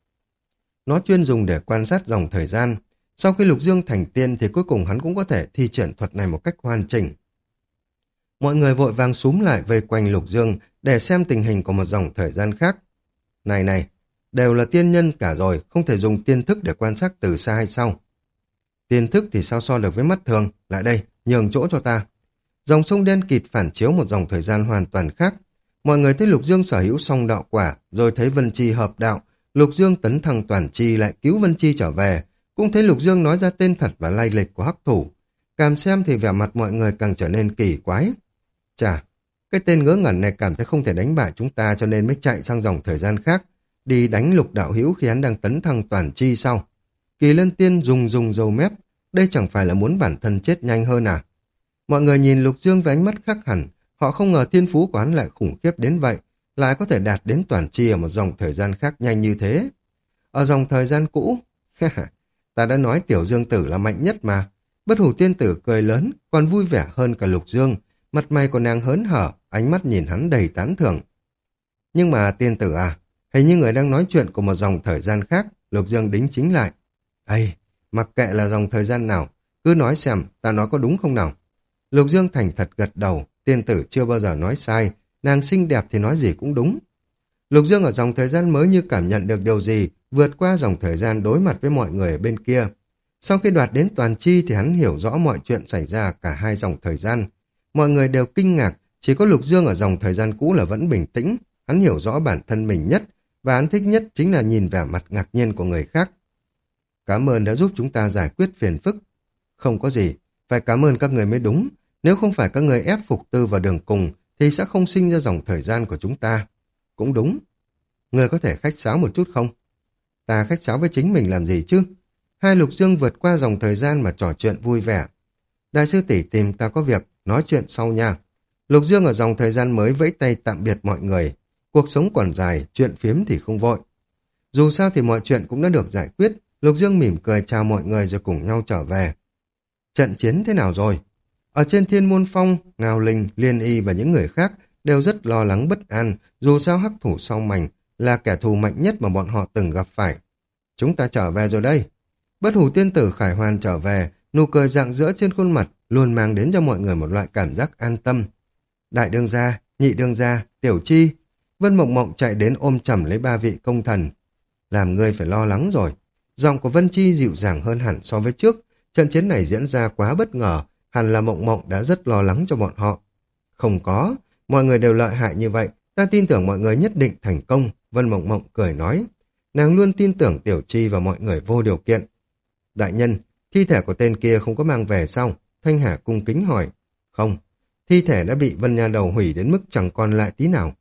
Nó chuyên dùng để quan sát dòng thời gian. Sau khi Lục Dương thành tiên thì cuối cùng hắn cũng có thể thi triển thuật này một cách hoàn chỉnh. Mọi người vội vàng xúm lại vây quanh Lục Dương để xem tình hình của một dòng thời gian khác. Này này, đều là tiên nhân cả rồi, không thể dùng tiên thức để quan sát từ xa hay sao? Tiên thức thì sao so được với mắt thường, lại đây, nhường chỗ cho ta. Dòng sông đen kịt phản chiếu một dòng thời gian hoàn toàn khác. Mọi người thấy Lục Dương sở hữu song đạo quả, rồi thấy Vân Chi hợp đạo, Lục Dương tấn thăng toàn chi lại cứu Vân Chi trở về, cũng thấy Lục Dương nói ra tên thật và lai lịch của hắc thủ. Càng xem thì vẻ mặt mọi người càng trở nên kỳ quái. Chà, cái tên ngớ ngẩn này cảm thấy không thể đánh bại chúng ta cho nên mới chạy sang dòng thời gian khác, đi đánh Lục đạo hữu khi hắn đang tấn thăng toàn chi sau. Kỳ Lân Tiên rùng râu mép, đây chẳng phải là muốn bản thân chết nhanh hơn à? Mọi người nhìn Lục Dương với ánh mắt khác hẳn, họ không ngờ thiên phú của hắn lại khủng khiếp đến vậy, lại có thể đạt đến toàn tri ở một dòng thời gian khác nhanh như thế. Ở dòng thời gian cũ, ta đã nói Tiểu Dương Tử là mạnh nhất mà. Bất Hủ Tiên Tử cười lớn, còn vui vẻ hơn cả Lục Dương, mặt mày của nàng hớn hở, ánh mắt nhìn hắn đầy tán thưởng. Nhưng mà tiên tử à, hình như người đang nói chuyện của một dòng thời gian khác, Lục Dương đính chính lại. Ây, mặc kệ là dòng thời gian nào, cứ nói xem ta nói có đúng không nào. Lục Dương thành thật gật đầu, tiên tử chưa bao giờ nói sai, nàng xinh đẹp thì nói gì cũng đúng. Lục Dương ở dòng thời gian mới như cảm nhận được điều gì, vượt qua dòng thời gian đối mặt với mọi người ở bên kia. Sau khi đoạt đến toàn chi thì hắn hiểu rõ mọi chuyện xảy ra cả hai dòng thời gian. Mọi người đều kinh ngạc, chỉ có Lục Dương ở dòng thời gian cũ là vẫn bình tĩnh, hắn hiểu rõ bản thân mình nhất, và hắn thích nhất chính là nhìn vẻ mặt ngạc nhiên của người khác. Cảm ơn đã giúp chúng ta giải quyết phiền phức. Không có gì, phải cảm ơn các người mới đúng. Nếu không phải các người ép Phục Tư vào đường cùng, thì sẽ không sinh ra dòng thời gian của chúng ta. Cũng đúng. Người có thể khách sáo một chút không? Ta khách sáo với chính mình làm gì chứ? Hai Lục Dương vượt qua dòng thời gian mà trò chuyện vui vẻ. Đại sư tỷ tìm ta có việc, nói chuyện sau nha. Lục Dương ở dòng thời gian mới vẫy tay tạm biệt mọi người. Cuộc sống còn dài, chuyện phiếm thì không vội. Dù sao thì mọi chuyện cũng đã được giải quyết, Lục Dương mỉm cười chào mọi người rồi cùng nhau trở về. Trận chiến thế nào rồi? Ở trên Thiên Môn Phong, Ngao Linh, Liên Y và những người khác đều rất lo lắng bất an, dù sao hắc thủ sau mảnh là kẻ thù mạnh nhất mà bọn họ từng gặp phải. Chúng ta trở về rồi đây. Bất Hủ Tiên Tử Khải Hoàn trở về, nụ cười rạng rỡ trên khuôn mặt luôn mang đến cho mọi người một loại cảm giác an tâm. Đại đương gia, nhị đương gia, Tiểu Chi, Vân Mộng Mộng chạy đến ôm chầm lấy ba vị công thần. Làm ngươi phải lo lắng rồi. Giọng của Vân Chi dịu dàng hơn hẳn so với trước. Trận chiến này diễn ra quá bất ngờ, hẳn là Mộng Mộng đã rất lo lắng cho bọn họ. Không có, mọi người đều lợi hại như vậy, ta tin tưởng mọi người nhất định thành công, Vân Mộng Mộng cười nói. Nàng luôn tin tưởng Tiểu Chi và mọi người vô điều kiện. Đại nhân, thi thể của tên kia không có mang về sao? Thanh Hà cung kính hỏi. Không, thi thể đã bị Vân Nha Đầu hủy đến mức chẳng còn lại tí nào.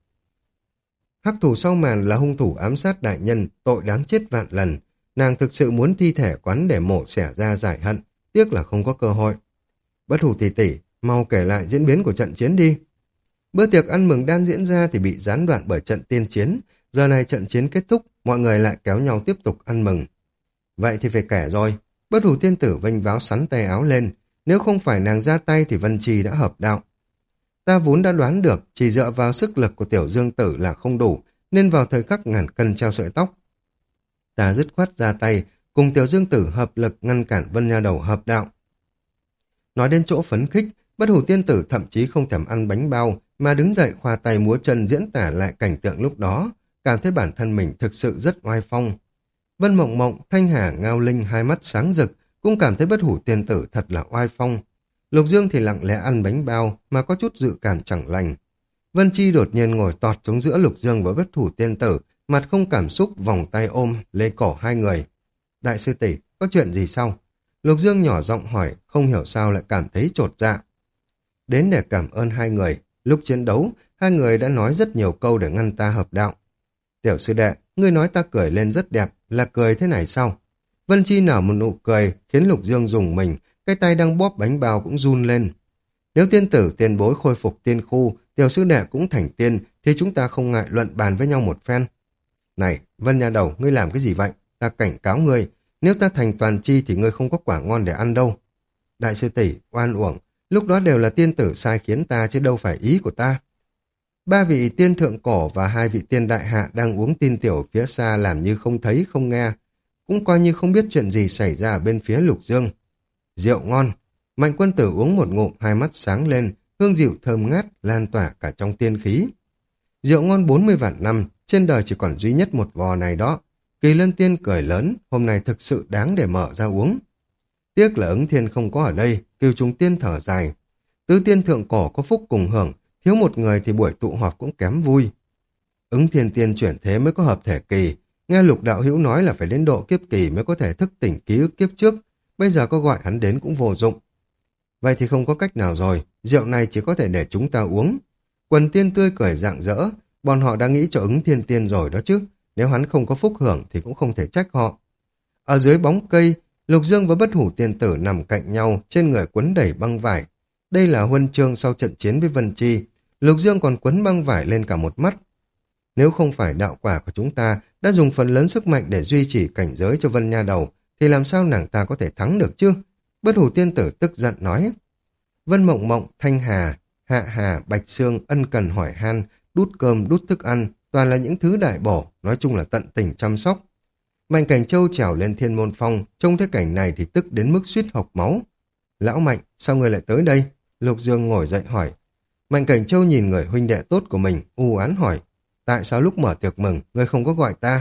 Hắc thủ sau màn là hung thủ ám sát đại nhân, tội đáng chết vạn lần. Nàng thực sự muốn thi thể quán để mổ xẻ ra giải hận, tiếc là không có cơ hội. Bất Hủ tỷ tỷ, mau kể lại diễn biến của trận chiến đi. Bữa tiệc ăn mừng đang diễn ra thì bị gián đoạn bởi trận tiên chiến. Giờ này trận chiến kết thúc, mọi người lại kéo nhau tiếp tục ăn mừng. Vậy thì phải kể rồi. Bất Hủ tiên tử vênh váo sắn tay áo lên. Nếu không phải nàng ra tay thì Vân Trì đã hợp đạo. Ta vốn đã đoán được, chỉ dựa vào sức lực của Tiểu Dương Tử là không đủ, nên vào thời khắc ngàn cân treo sợi tóc. Ta dứt khoát ra tay, cùng Tiểu Dương Tử hợp lực ngăn cản Vân Nha Đầu hợp đạo. Nói đến chỗ phấn khích, Bất Hủ tiên tử thậm chí không thèm ăn bánh bao, mà đứng dậy khoa tay múa chân diễn tả lại cảnh tượng lúc đó, cảm thấy bản thân mình thực sự rất oai phong. Vân Mộng Mộng, Thanh Hà, Ngao Linh hai mắt sáng rực, cũng cảm thấy Bất Hủ tiên tử thật là oai phong. Lục Dương thì lặng lẽ ăn bánh bao mà có chút dự cảm chẳng lành. Vân Chi đột nhiên ngồi tọt xuống giữa Lục Dương và Bất Hủ tiên tử, mặt không cảm xúc vòng tay ôm lấy cổ hai người. Đại sư tỷ, có chuyện gì sao? Lục Dương nhỏ giọng hỏi, không hiểu sao lại cảm thấy chột dạ. Đến để cảm ơn hai người, lúc chiến đấu, hai người đã nói rất nhiều câu để ngăn ta hợp đạo. Tiểu sư đệ, ngươi nói ta cười lên rất đẹp, là cười thế này sao? Vân Chi nở một nụ cười, khiến Lục Dương dùng mình, cái tay đang bóp bánh bao cũng run lên. Nếu tiên tử tiền bối khôi phục tiên khu, tiểu sư đệ cũng thành tiên, thì chúng ta không ngại luận bàn với nhau một phen. Này, Vân Nha Đầu, ngươi làm cái gì vậy? Ta cảnh cáo ngươi, nếu ta thành toàn chi thì ngươi không có quả ngon để ăn đâu. Đại sư tỷ, oan uổng, lúc đó đều là tiên tử sai khiến ta chứ đâu phải ý của ta. Ba vị tiên thượng cổ và hai vị tiên đại hạ đang uống tin tiểu phía xa làm như không thấy không nghe, cũng coi như không biết chuyện gì xảy ra ở bên phía Lục Dương. Rượu ngon, Mạnh Quân Tử uống một ngụm, hai mắt sáng lên, hương rượu thơm ngát lan tỏa cả trong tiên khí. Rượu ngon 40 vạn năm, trên đời chỉ còn duy nhất một vò này đó. Kỳ Lân Tiên cười lớn, hôm nay thực sự đáng để mở ra uống. Tiếc là Ứng Thiên không có ở đây, Kiều Trùng Tiên thở dài. Tứ tiên thượng cổ có phúc cùng hưởng, thiếu một người thì buổi tụ họp cũng kém vui. Ứng Thiên Tiên chuyển thế mới có hợp thể kỳ, nghe Lục đạo hữu nói là phải đến độ kiếp kỳ mới có thể thức tỉnh ký ức kiếp trước, bây giờ có gọi hắn đến cũng vô dụng. Vậy thì không có cách nào rồi, rượu này chỉ có thể để chúng ta uống. Quần tiên tươi cười rạng rỡ, bọn họ đã nghĩ cho Ứng Thiên Tiên rồi đó chứ, nếu hắn không có phúc hưởng thì cũng không thể trách họ. Ở dưới bóng cây, Lục Dương và Bất Hủ Tiên Tử nằm cạnh nhau, trên người quấn đầy băng vải. Đây là huân chương sau trận chiến với Vân Chi. Lục Dương còn quấn băng vải lên cả một mắt. Nếu không phải đạo quả của chúng ta đã dùng phần lớn sức mạnh để duy trì cảnh giới cho Vân Nha Đầu, thì làm sao nàng ta có thể thắng được chứ? Bất Hủ Tiên Tử tức giận nói. Vân Mộng Mộng, Thanh Hà, Hạ Hà, Bạch Sương ân cần hỏi han, đút cơm, đút thức ăn, toàn là những thứ đại bổ, nói chung là tận tình chăm sóc. Mạnh Cảnh Châu trèo lên Thiên Môn Phong, trông thấy cảnh này thì tức đến mức suýt hộc máu. Lão Mạnh, sao ngươi lại tới đây? Lục Dương ngồi dậy hỏi. Mạnh Cảnh Châu nhìn người huynh đệ tốt của mình, u oán hỏi. Tại sao lúc mở tiệc mừng, ngươi không có gọi ta?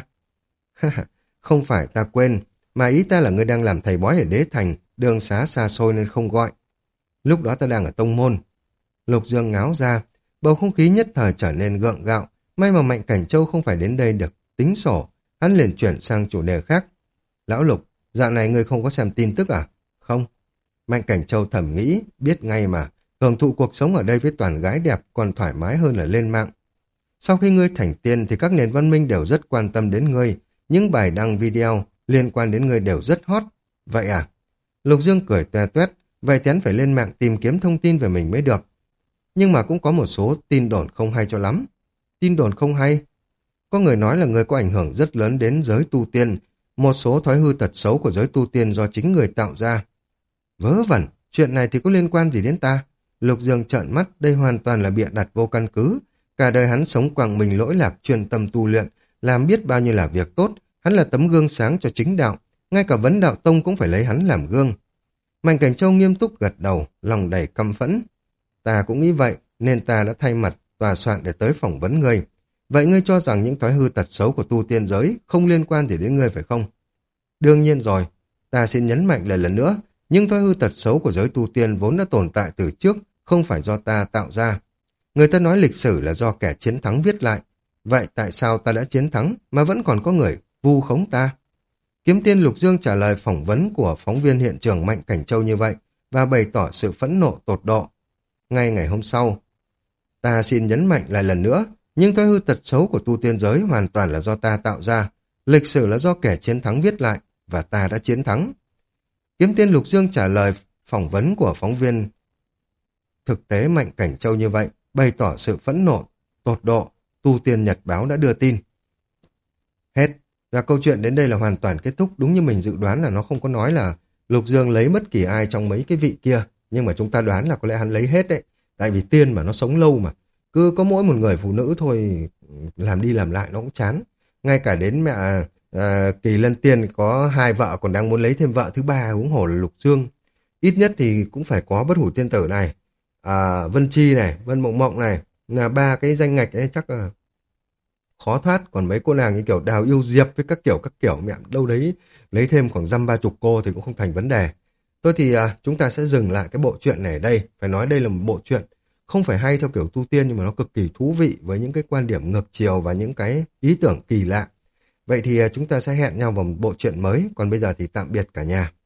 Không phải ta quên, mà ý ta là ngươi đang làm thầy bói ở Đế Thành, đường xá xa xôi nên không gọi. Lúc đó ta đang ở tông môn. Lục Dương ngáo ra, bầu không khí nhất thời trở nên gượng gạo. May mà Mạnh Cảnh Châu không phải đến đây được tính sổ, hắn liền chuyển sang chủ đề khác. Lão Lục, dạo này ngươi không có xem tin tức à? Không. Mạnh Cảnh Châu thầm nghĩ, biết ngay mà, hưởng thụ cuộc sống ở đây với toàn gái đẹp còn thoải mái hơn là lên mạng. Sau khi ngươi thành tiên thì các nền văn minh đều rất quan tâm đến ngươi, những bài đăng video liên quan đến ngươi đều rất hot. Vậy à? Lục Dương cười toe toét, vậy thì hắn phải lên mạng tìm kiếm thông tin về mình mới được. Nhưng mà cũng có một số tin đồn không hay cho lắm. Tin đồn không hay? Có người nói là người có ảnh hưởng rất lớn đến giới tu tiên, một số thói hư tật xấu của giới tu tiên do chính người tạo ra. Vớ vẩn, chuyện này thì có liên quan gì đến ta? Lục Dương trợn mắt, đây hoàn toàn là bịa đặt vô căn cứ. Cả đời hắn sống quảng mình lỗi lạc, chuyên tâm tu luyện, làm biết bao nhiêu là việc tốt, hắn là tấm gương sáng cho chính đạo, ngay cả vấn đạo tông cũng phải lấy hắn làm gương. Mạnh Cảnh Châu nghiêm túc gật đầu, lòng đầy căm phẫn. Ta cũng nghĩ vậy, nên ta đã thay mặt tòa soạn để tới phỏng vấn ngươi. Vậy ngươi cho rằng những thói hư tật xấu của tu tiên giới không liên quan gì đến ngươi phải không? Đương nhiên rồi, ta xin nhấn mạnh lại lần nữa, những thói hư tật xấu của giới tu tiên vốn đã tồn tại từ trước, không phải do ta tạo ra. Người ta nói lịch sử là do kẻ chiến thắng viết lại. Vậy tại sao ta đã chiến thắng mà vẫn còn có người vu khống ta? Kiếm tiên Lục Dương trả lời phỏng vấn của phóng viên hiện trường Mạnh Cảnh Châu như vậy và bày tỏ sự phẫn nộ tột độ. Ngay ngày hôm sau, ta xin nhấn mạnh lại lần nữa, nhưng thói hư tật xấu của tu tiên giới hoàn toàn là do ta tạo ra. Lịch sử là do kẻ chiến thắng viết lại và ta đã chiến thắng. Kiếm tiên Lục Dương trả lời phỏng vấn của phóng viên thực tế Mạnh Cảnh Châu như vậy, bày tỏ sự phẫn nộ tột độ. Tu Tiên Nhật Báo đã đưa tin. Hết. Và câu chuyện đến đây là hoàn toàn kết thúc. Đúng như mình dự đoán là nó không có nói là Lục Dương lấy bất kỳ ai trong mấy cái vị kia. Nhưng mà chúng ta đoán là có lẽ hắn lấy hết đấy. Tại vì tiên mà nó sống lâu mà. Cứ có mỗi một người phụ nữ thôi, làm đi làm lại nó cũng chán. Ngay cả đến mẹ Kỳ Lân Tiên có 2 vợ còn đang muốn lấy thêm vợ thứ 3, huống hồ là Lục Dương. Ít nhất thì cũng phải có Bất Hủ Tiên Tử này, Vân Chi này, Vân Mộng Mộng này, là 3 cái danh ngạch ấy chắc là khó thoát. Còn mấy cô nàng như kiểu Đào Yêu Diệp với các kiểu mẹ đâu đấy lấy thêm khoảng 20-30 cô thì cũng không thành vấn đề. Thôi thì chúng ta sẽ dừng lại cái bộ truyện này ở đây. Phải nói đây là một bộ truyện không phải hay theo kiểu tu tiên, nhưng mà nó cực kỳ thú vị với những cái quan điểm ngược chiều và những cái ý tưởng kỳ lạ. Vậy thì chúng ta sẽ hẹn nhau vào một bộ truyện mới. Còn bây giờ thì tạm biệt cả nhà.